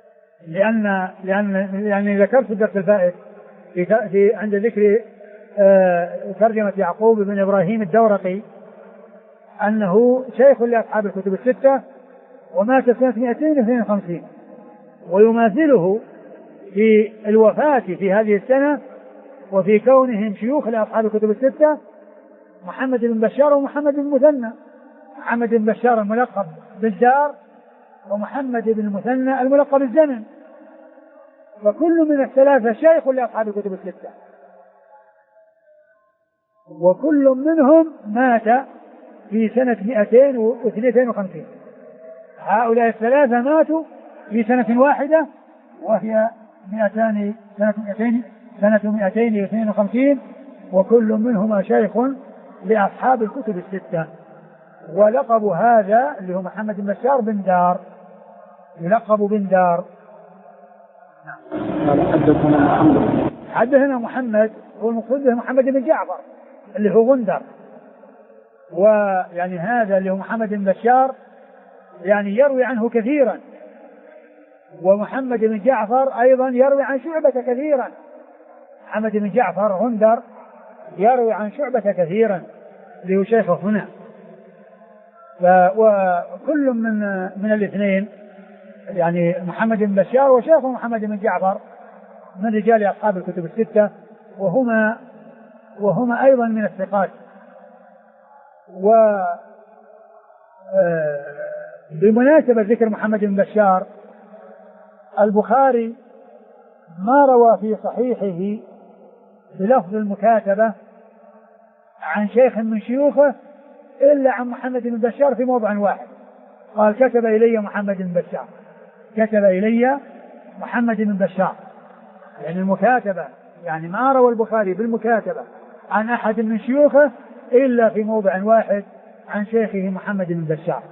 لأنني ذكرت في الدرس الفائت في عند ذكر ترجمة يعقوب بن إبراهيم الدورقي أنه شيخ لأصحاب الكتب الستة، ومات سنة 252، ويماثله في الوفاة في هذه السنة وفي كونهم شيوخ لأصحاب الكتب الستة محمد بن بشار ومحمد بن مثنى. محمد بن بشار الملقب بالدار، ومحمد بن المثنى الملقب بالزمن، فكل من الثلاثة شيخ لأصحاب الكتب الستة، وكل منهم مات في سنة 252. هؤلاء الثلاثة ماتوا في سنة واحدة، وهي سنة 252، وكل منهما شيخ لأصحاب الكتب الستة. ولقب هذا اللي هو محمد بن بشار بن دار، يلقب بن دار. حدثنا محمد، والمقصود به محمد بن جعفر اللي هو غندر، ويعني هذا اللي هو محمد بن بشار يعني يروي عنه كثيرا، ومحمد بن جعفر أيضا يروي عن شعبة كثيرا. محمد بن جعفر غندر يروي عن شعبة كثيرا اللي هو شيخه هنا. وكل من الاثنين يعني محمد بن بشار وشيخه محمد بن جعفر من رجال أصحاب الكتب الستة، وهما أيضا من الثقات. بمناسبة ذكر محمد بن بشار، البخاري ما روى في صحيحه بلفظ المكاتبة عن شيخ من شيوخه إلا عن محمد بن بشار في موضع واحد، قال كتب إلي محمد بن بشار، كتب إلي محمد بن بشار، يعني المكاتبة، يعني ما روى البخاري بالمكاتبة عن أحد من شيوخه إلا في موضع واحد عن شيخه محمد بن بشار.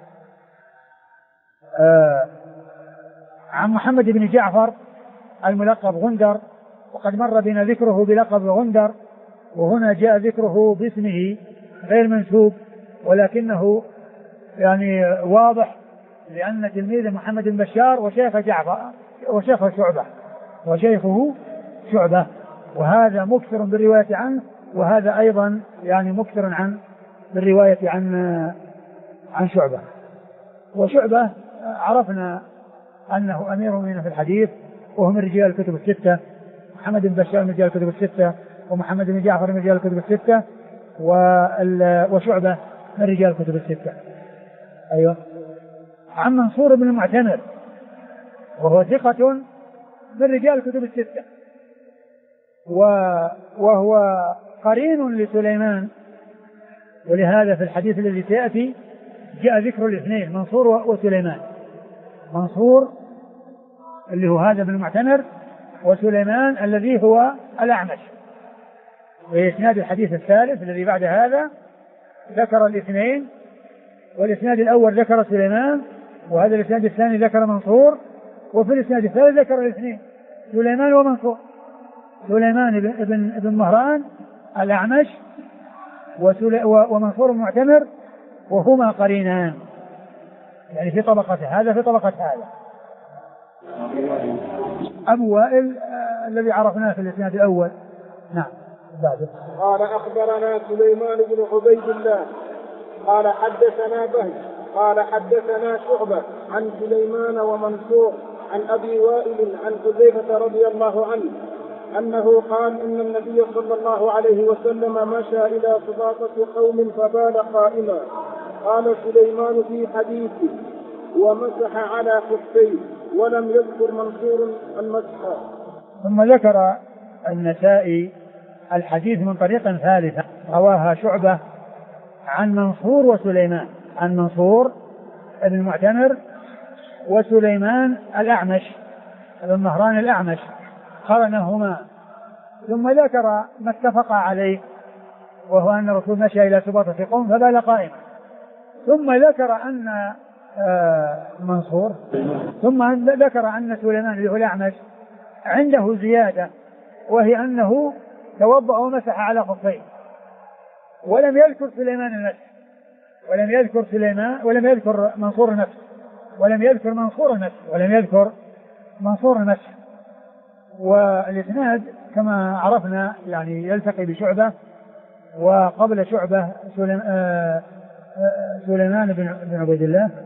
عن محمد بن جعفر الملقب غندر، وقد مر بنا ذكره بلقب غندر، وهنا جاء ذكره باسمه غير منسوب، ولكنه يعني واضح لأن تلميذ محمد بن بشار وشيخ جعفر وشيخه شعبة، وهذا مكثر بالرواية عنه، وهذا أيضا يعني مكثر بالرواية عن شعبة. وشعبة عرفنا أنه أمير المؤمنين في الحديث، وهو من رجال الكتب الستة. محمد بن بشار من رجال الكتب الستة، ومحمد بن جعفر من رجال الكتب الستة، وشعبة من رجال الكتب الستة. أيوة. عن منصور بن المعتمر، وهو ثقة من رجال الكتب الستة، وهو قرين لسليمان، ولهذا في الحديث الذي سيأتي جاء ذكر الاثنين منصور وسليمان. منصور اللي هو هذا بن المعتمر، وسليمان الذي هو الأعمش. وإسناد الحديث الثالث الذي بعد هذا ذكر الاثنين، والإسناد الأول ذكر سليمان، وهذا الإسناد الثاني ذكر منصور، وفي الإسناد الثالث ذكر الاثنين سليمان ومنصور. سليمان بن مهران الأعمش، ومنصور المعتمر، وهما قرينان، يعني في طبقة هذا في طبقة هذا. أبو وائل الذي عرفناه في الإسناد الأول. نعم. بعده. قال أخبرنا سليمان بن عبيد الله قال حدثنا بهز قال حدثنا شعبة عن سليمان ومنصور عن أبي وائل عن حذيفة رضي الله عنه أنه قال إن النبي صلى الله عليه وسلم مشى إلى سباطة قوم فبال قائما. قال سليمان في حديثه ومسح على خفيه، ولم يذكر منصور المسح. ثم ذكر النسائي الحديث من طريق ثالثة رواها شعبة عن منصور وسليمان، عن منصور بن المعتمر وسليمان الأعمش بن مهران الأعمش قرنهما، ثم ذكر ما اتفق عليه وهو أن الرسول مشى إلى سباطة قوم فبال قائما، ثم ذكر أن منصور ثم ذكر أن سليمان اللي هو الأعمش عنده زيادة، وهي أنه توضأ ومسح على خفيه، ولم يذكر سليمان النفس، ولم يذكر منصور النفس، منصور النفس. والإسناد كما عرفنا يعني يلتقي بشعبة، وقبل شعبة سليمان بن عبيد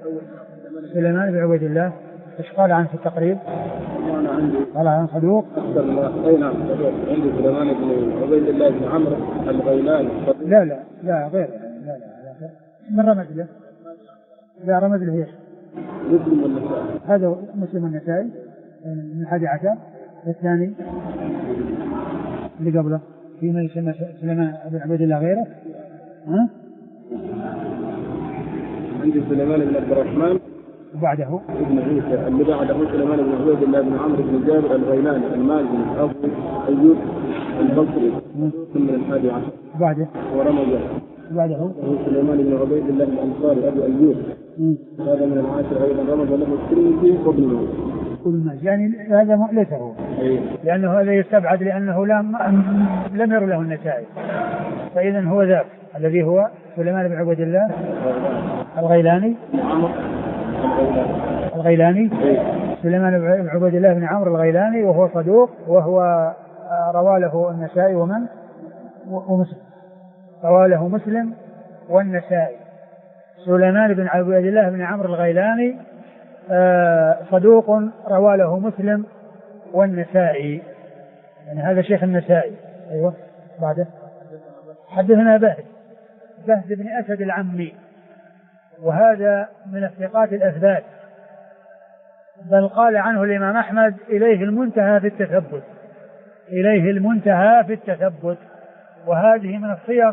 الله ايش قال عنه في التقريب؟ قال عن صدوق. عندي سليمان بن عبيد الله بن عمرو الغيلاني. لا غير من رمز له. لا رمز له ايش؟ مسلم والنسائي. هذا مسلم والنسائي من 11. الثاني اللي قبله في من يسمى سليمان بن عبيد الله غيره. عندي سليمان بن عبد الرحمن وبعده ابن عيسى، اللي بعده سليمان بن عبيد الله بن عمرو بن جابر الغيلاني المازني أبو أيوب البصري من 11. بعده ورمز بعده سليمان بن عبيد الله الأنصاري أبو أيوب هذا من 10 أيضا. رمز له الترمذي وابن ماجه. يعني هذا ليس هو، لأنه هذا يستبعد لأنه لم ير له النسائي، فإذا هو ذاك الذي هو سليمان بن عبيد الله الغيلاني سليمان بن عبيد الله بن عمرو الغيلاني، وهو صدوق، وهو رواه النسائي ومسلم، رواه مسلم والنسائي. سليمان بن عبيد الله بن عمرو الغيلاني صدوق رواه مسلم والنسائي، يعني هذا شيخ النسائي. أيوة بعده حدثنا بهز بن أسد العمي، وهذا من الثقات الأثبات، بل قال عنه الإمام أحمد إليه المنتهى في التثبت، وهذه من الصيغ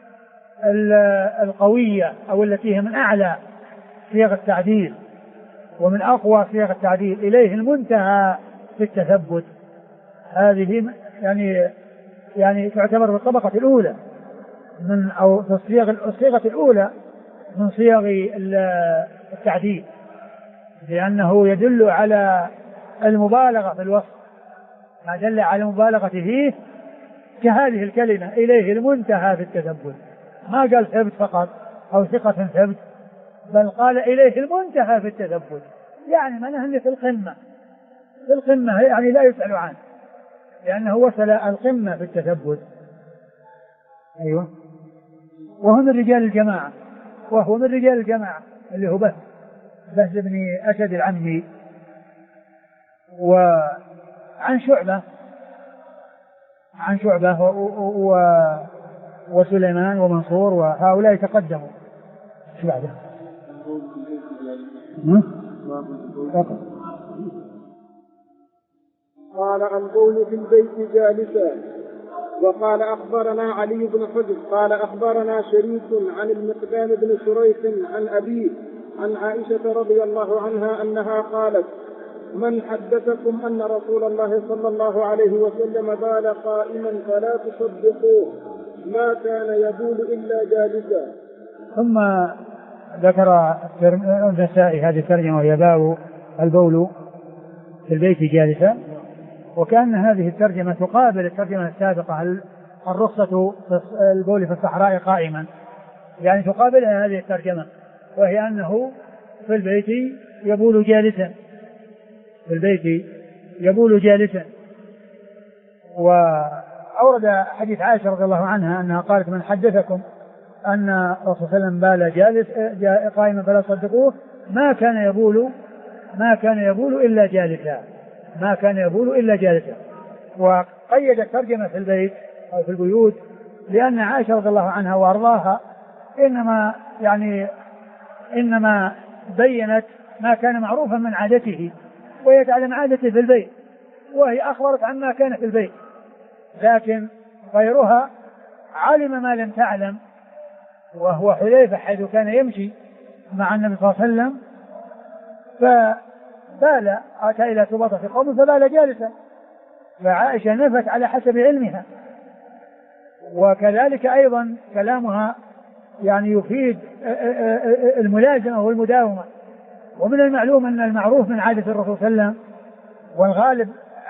القوية أو التي هي من أعلى صيغ التعديل ومن أقوى صيغ التعديل. إليه المنتهى في التثبت، هذه يعني تعتبر بالطبقة الأولى أو في الصيغة الأولى من صيغ التعديل، لأنه يدل على المبالغة في الوصف، ما دل على المبالغة فيه كهذه الكلمة إليه المنتهى في التثبت، ما قال ثبت فقط أو ثقة ثبت، بل قال إليه المنتهى في التثبت، يعني معناه في القمة يعني لا يسأل عنه، لأنه وصل القمة في التثبت. أيوة. وهو من رجال الجماعة اللي هو بهز بن أسد العمي. وعن شعبة وسليمان ومنصور وهؤلاء تقدموا. شو بعده؟ قال البول في البيت جالسا. وقال أخبرنا علي بن حجر قال أخبرنا شريك عن المقدام بن شريح عن أبيه عن عائشة رضي الله عنها أنها قالت: من حدثكم أن رسول الله صلى الله عليه وسلم بال قائما فلا تصدقوه، ما كان يبول إلا جالسا. ثم ذكر النسائي هذه الترجمة وهي باب البول في البيت جالسا، وكأن هذه الترجمة تقابل الترجمة السابقة الرخصة في البول في الصحراء قائما، يعني تقابلها هذه الترجمة، وهي أنه في البيت يبول جالسا. وأورد حديث عائشة رضي الله عنها أنها قالت: من حدثكم أن الرسول صلى الله عليه وسلم بال جالس قائما فلا تصدقوه، ما كان يبول إلا جالسا. وقيد الترجمة في البيت أو في البيوت لأن عائشة رضي الله عنها وأرضاها إنما بينت ما كان معروفا من عادته، وهي تعلم عادته في البيت، وهي أخبرت عما كان في البيت، لكن غيرها علم ما لم تعلم، وهو حذيفة حيث كان يمشي مع النبي صلى الله عليه وسلم فبال، أتى إلى سباطة قوم فبال جالسا، فعائشة نفت على حسب علمها. وكذلك أيضا كلامها يعني يفيد الملازمة والمداومة. ومن المعلوم أن المعروف من عادة الرسول صلى الله عليه وسلم والغالب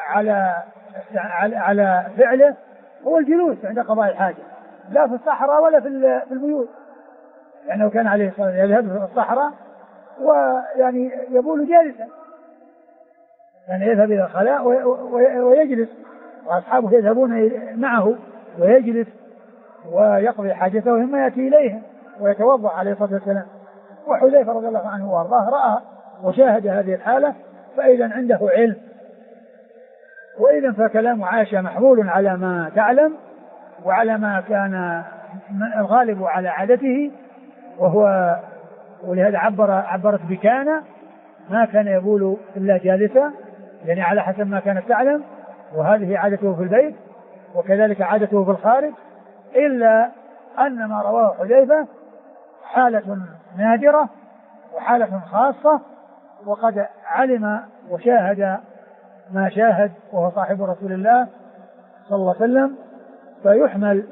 على فعله هو الجلوس عند قضاء الحاجة، لا في الصحراء ولا في البيوت، لأنه كان عليه الصلاة والسلام يذهب في الصحراء ويعني يبول جالسا، يعني يذهب إلى الخلاء ويجلس، وأصحابه يذهبون معه ويجلس ويقضي حاجته ثم يأتي إليهم ويتوضأ عليه الصلاة والسلام. وحذيفة رضي الله عنه وارضاه رأى وشاهد هذه الحالة، فإذا عنده علم. وإذا فكلام عائشة محمول على ما تعلم وعلى ما كان الغالب على عادته، وهو ولهذا عبرت بكان، ما كان يبول إلا جالسا، يعني على حسب ما كانت تعلم، وهذه عادته في البيت وكذلك عادته في الخارج، إلا أن ما رواه حذيفة حالة نادرة وحالة خاصة، وقد علم وشاهد ما شاهد وهو صاحب رسول الله صلى الله عليه وسلم. فيحمل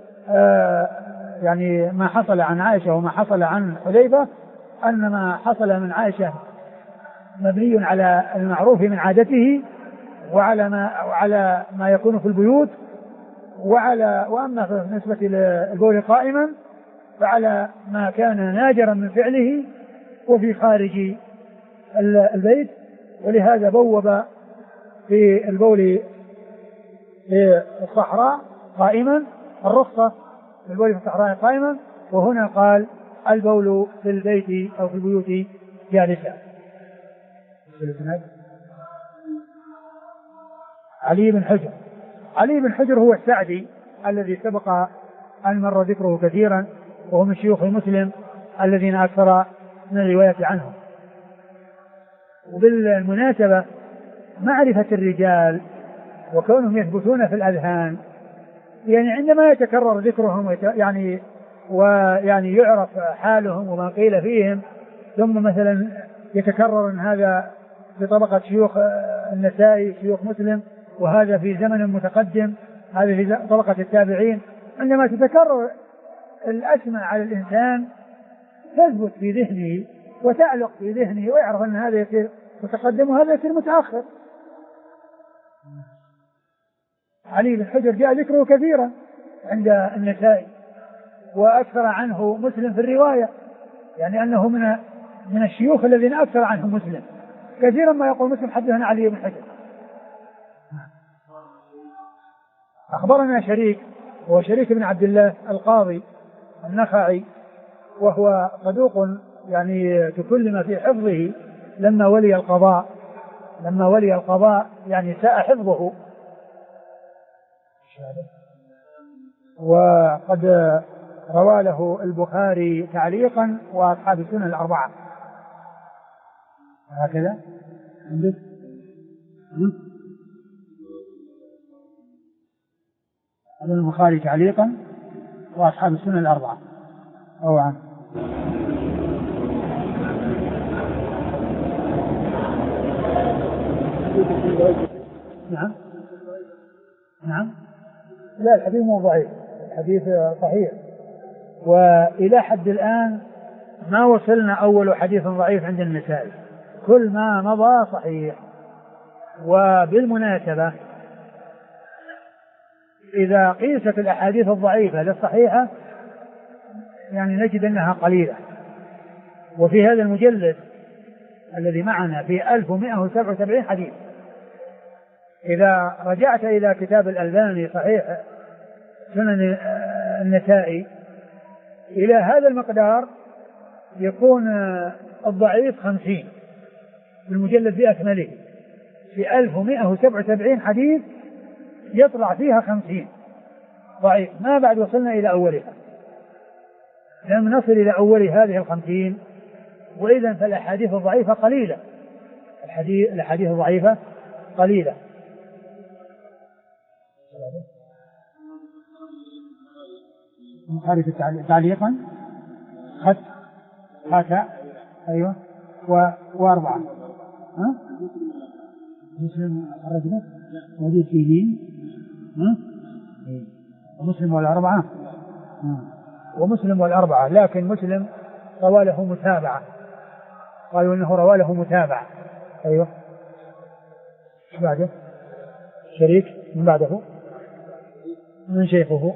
يعني ما حصل عن عائشة وما حصل عن حذيفة أن ما حصل من عائشة مبني على المعروف من عادته وعلى ما يكون في البيوت، وأما بالنسبة للبول قائما فعلى ما كان نادرا من فعله وفي خارج البيت. ولهذا بوب في البول في الصحراء قائما الرخصة في البول في الصحراء قائما، وهنا قال البول في البيت أو في البيوت جالسا. علي بن حجر هو السعدي الذي سبق أن مر ذكره كثيرا، وهو من شيوخ مسلم الذين أكثر من الرواية عنهم. وبالمناسبة معرفة الرجال وكونهم يثبتون في الأذهان، يعني عندما يتكرر ذكرهم ويعني يعرف حالهم وما قيل فيهم، ثم مثلا يتكرر أن هذا في طبقة شيوخ النسائي شيوخ مسلم، وهذا في زمن متقدم، هذا في طبقة التابعين، عندما تتكرر الأسماء على الإنسان تثبت في ذهنه وتعلق في ذهنه، ويعرف أن هذا يصير متقدم وهذا يصير متأخر. علي بن حجر جاء ذكره كثيرا عند النسائي، وأكثر عنه مسلم في الرواية، يعني أنه من الشيوخ الذين أكثر عنه مسلم. كثيرا ما يقول مسلم حدثنا علي بن حجر. أخبرنا شريك، هو شريك بن عبد الله القاضي النخعي، وهو صدوق يعني تكلم في حفظه لما ولي القضاء يعني ساء حفظه، وقد روى له البخاري تعليقا وأصحاب السنن الأربعة. هكذا عندك البخاري تعليقا وأصحاب السنن الأربعة أو عنه. نعم لا، الحديث مو ضعيف، الحديث صحيح، وإلى حد الآن ما وصلنا أول حديث ضعيف عند النسائي، كل ما مضى صحيح. وبالمناسبة إذا قيست الأحاديث الضعيفة للصحيحة يعني نجد أنها قليلة. وفي هذا المجلد الذي معنا في 1177 حديث، إذا رجعت إلى كتاب الألباني صحيح سنن النسائي إلى هذا المقدار يكون الضعيف 50 في المجلد بأكمله، في 1177 حديث يطلع فيها 50 ضعيف، ما بعد وصلنا إلى أولها، لم نصل إلى أول هذه 50. وإذا فالأحاديث الضعيفة قليلة، الأحاديث الضعيفة قليلة. مخالف تعليقا هكا أيوة وأربعة. ها؟ مسلم الرجل موجود في دين. ومسلم والأربعة. ومسلم والأربعة، لكن مسلم روى له متابعة، قالوا إنه روى له متابعة. أيوة. ايش بعده؟ شريك من بعده من شيخه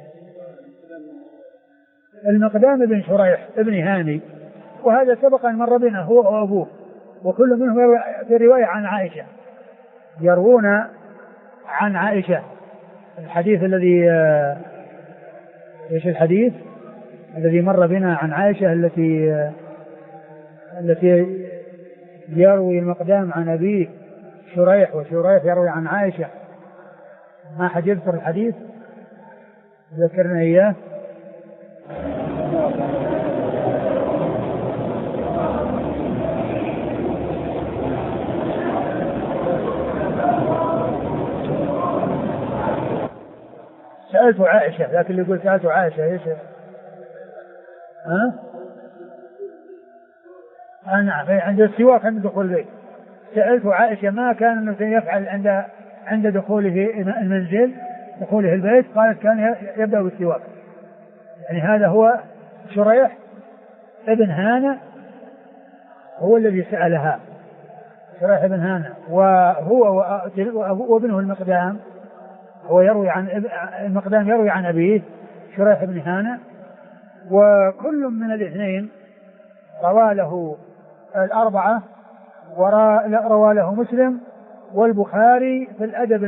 المقدام بن شريح ابن هاني، وهذا سبق أن مر بنا هو وأبوه، وكل منهم في رواية عن عائشة، يروون عن عائشة. الحديث الذي ايش الحديث الذي مر بنا عن عائشة التي يروي المقدام عن أبيه شريح وشريح يروي عن عائشة. ما حد يذكر الحديث؟ ذكرنا إياه. سألت عائشة، لكن اللي يقول سألت عائشة ايش؟ نعم، عند السواك عند دخول البيت. سألت عائشة ما كان النبي يفعل عند دخوله المنزل، دخوله البيت، قالت كان يبدأ بالسواك. يعني هذا هو شريح ابن هانة هو الذي سألها، شريح ابن هانة، وهو وابنه المقدام هو يروي عن المقدام يروي عن أبيه شريح ابن هانة، وكل من الاثنين روى له الأربعة وروى له مسلم والبخاري في الأدب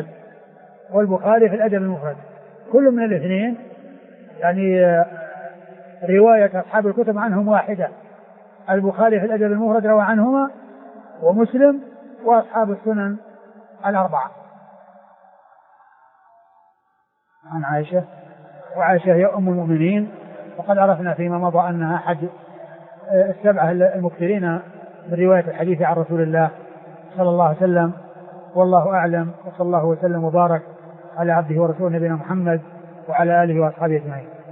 المفرد. كل من الاثنين يعني رواية أصحاب الكتب عنهم واحدة، البخاري في الأدب المفرد روى عنهما، ومسلم وأصحاب السنن الأربعة عن عائشة. وعائشة هي أم المؤمنين، وقد عرفنا فيما مضى أنها أحد السبعة المكثرين من رواية الحديث عن رسول الله صلى الله عليه وسلم. والله أعلم، وصلى الله وسلم وبارك على عبده ورسوله نبينا محمد وعلى آله وأصحابه أجمعين.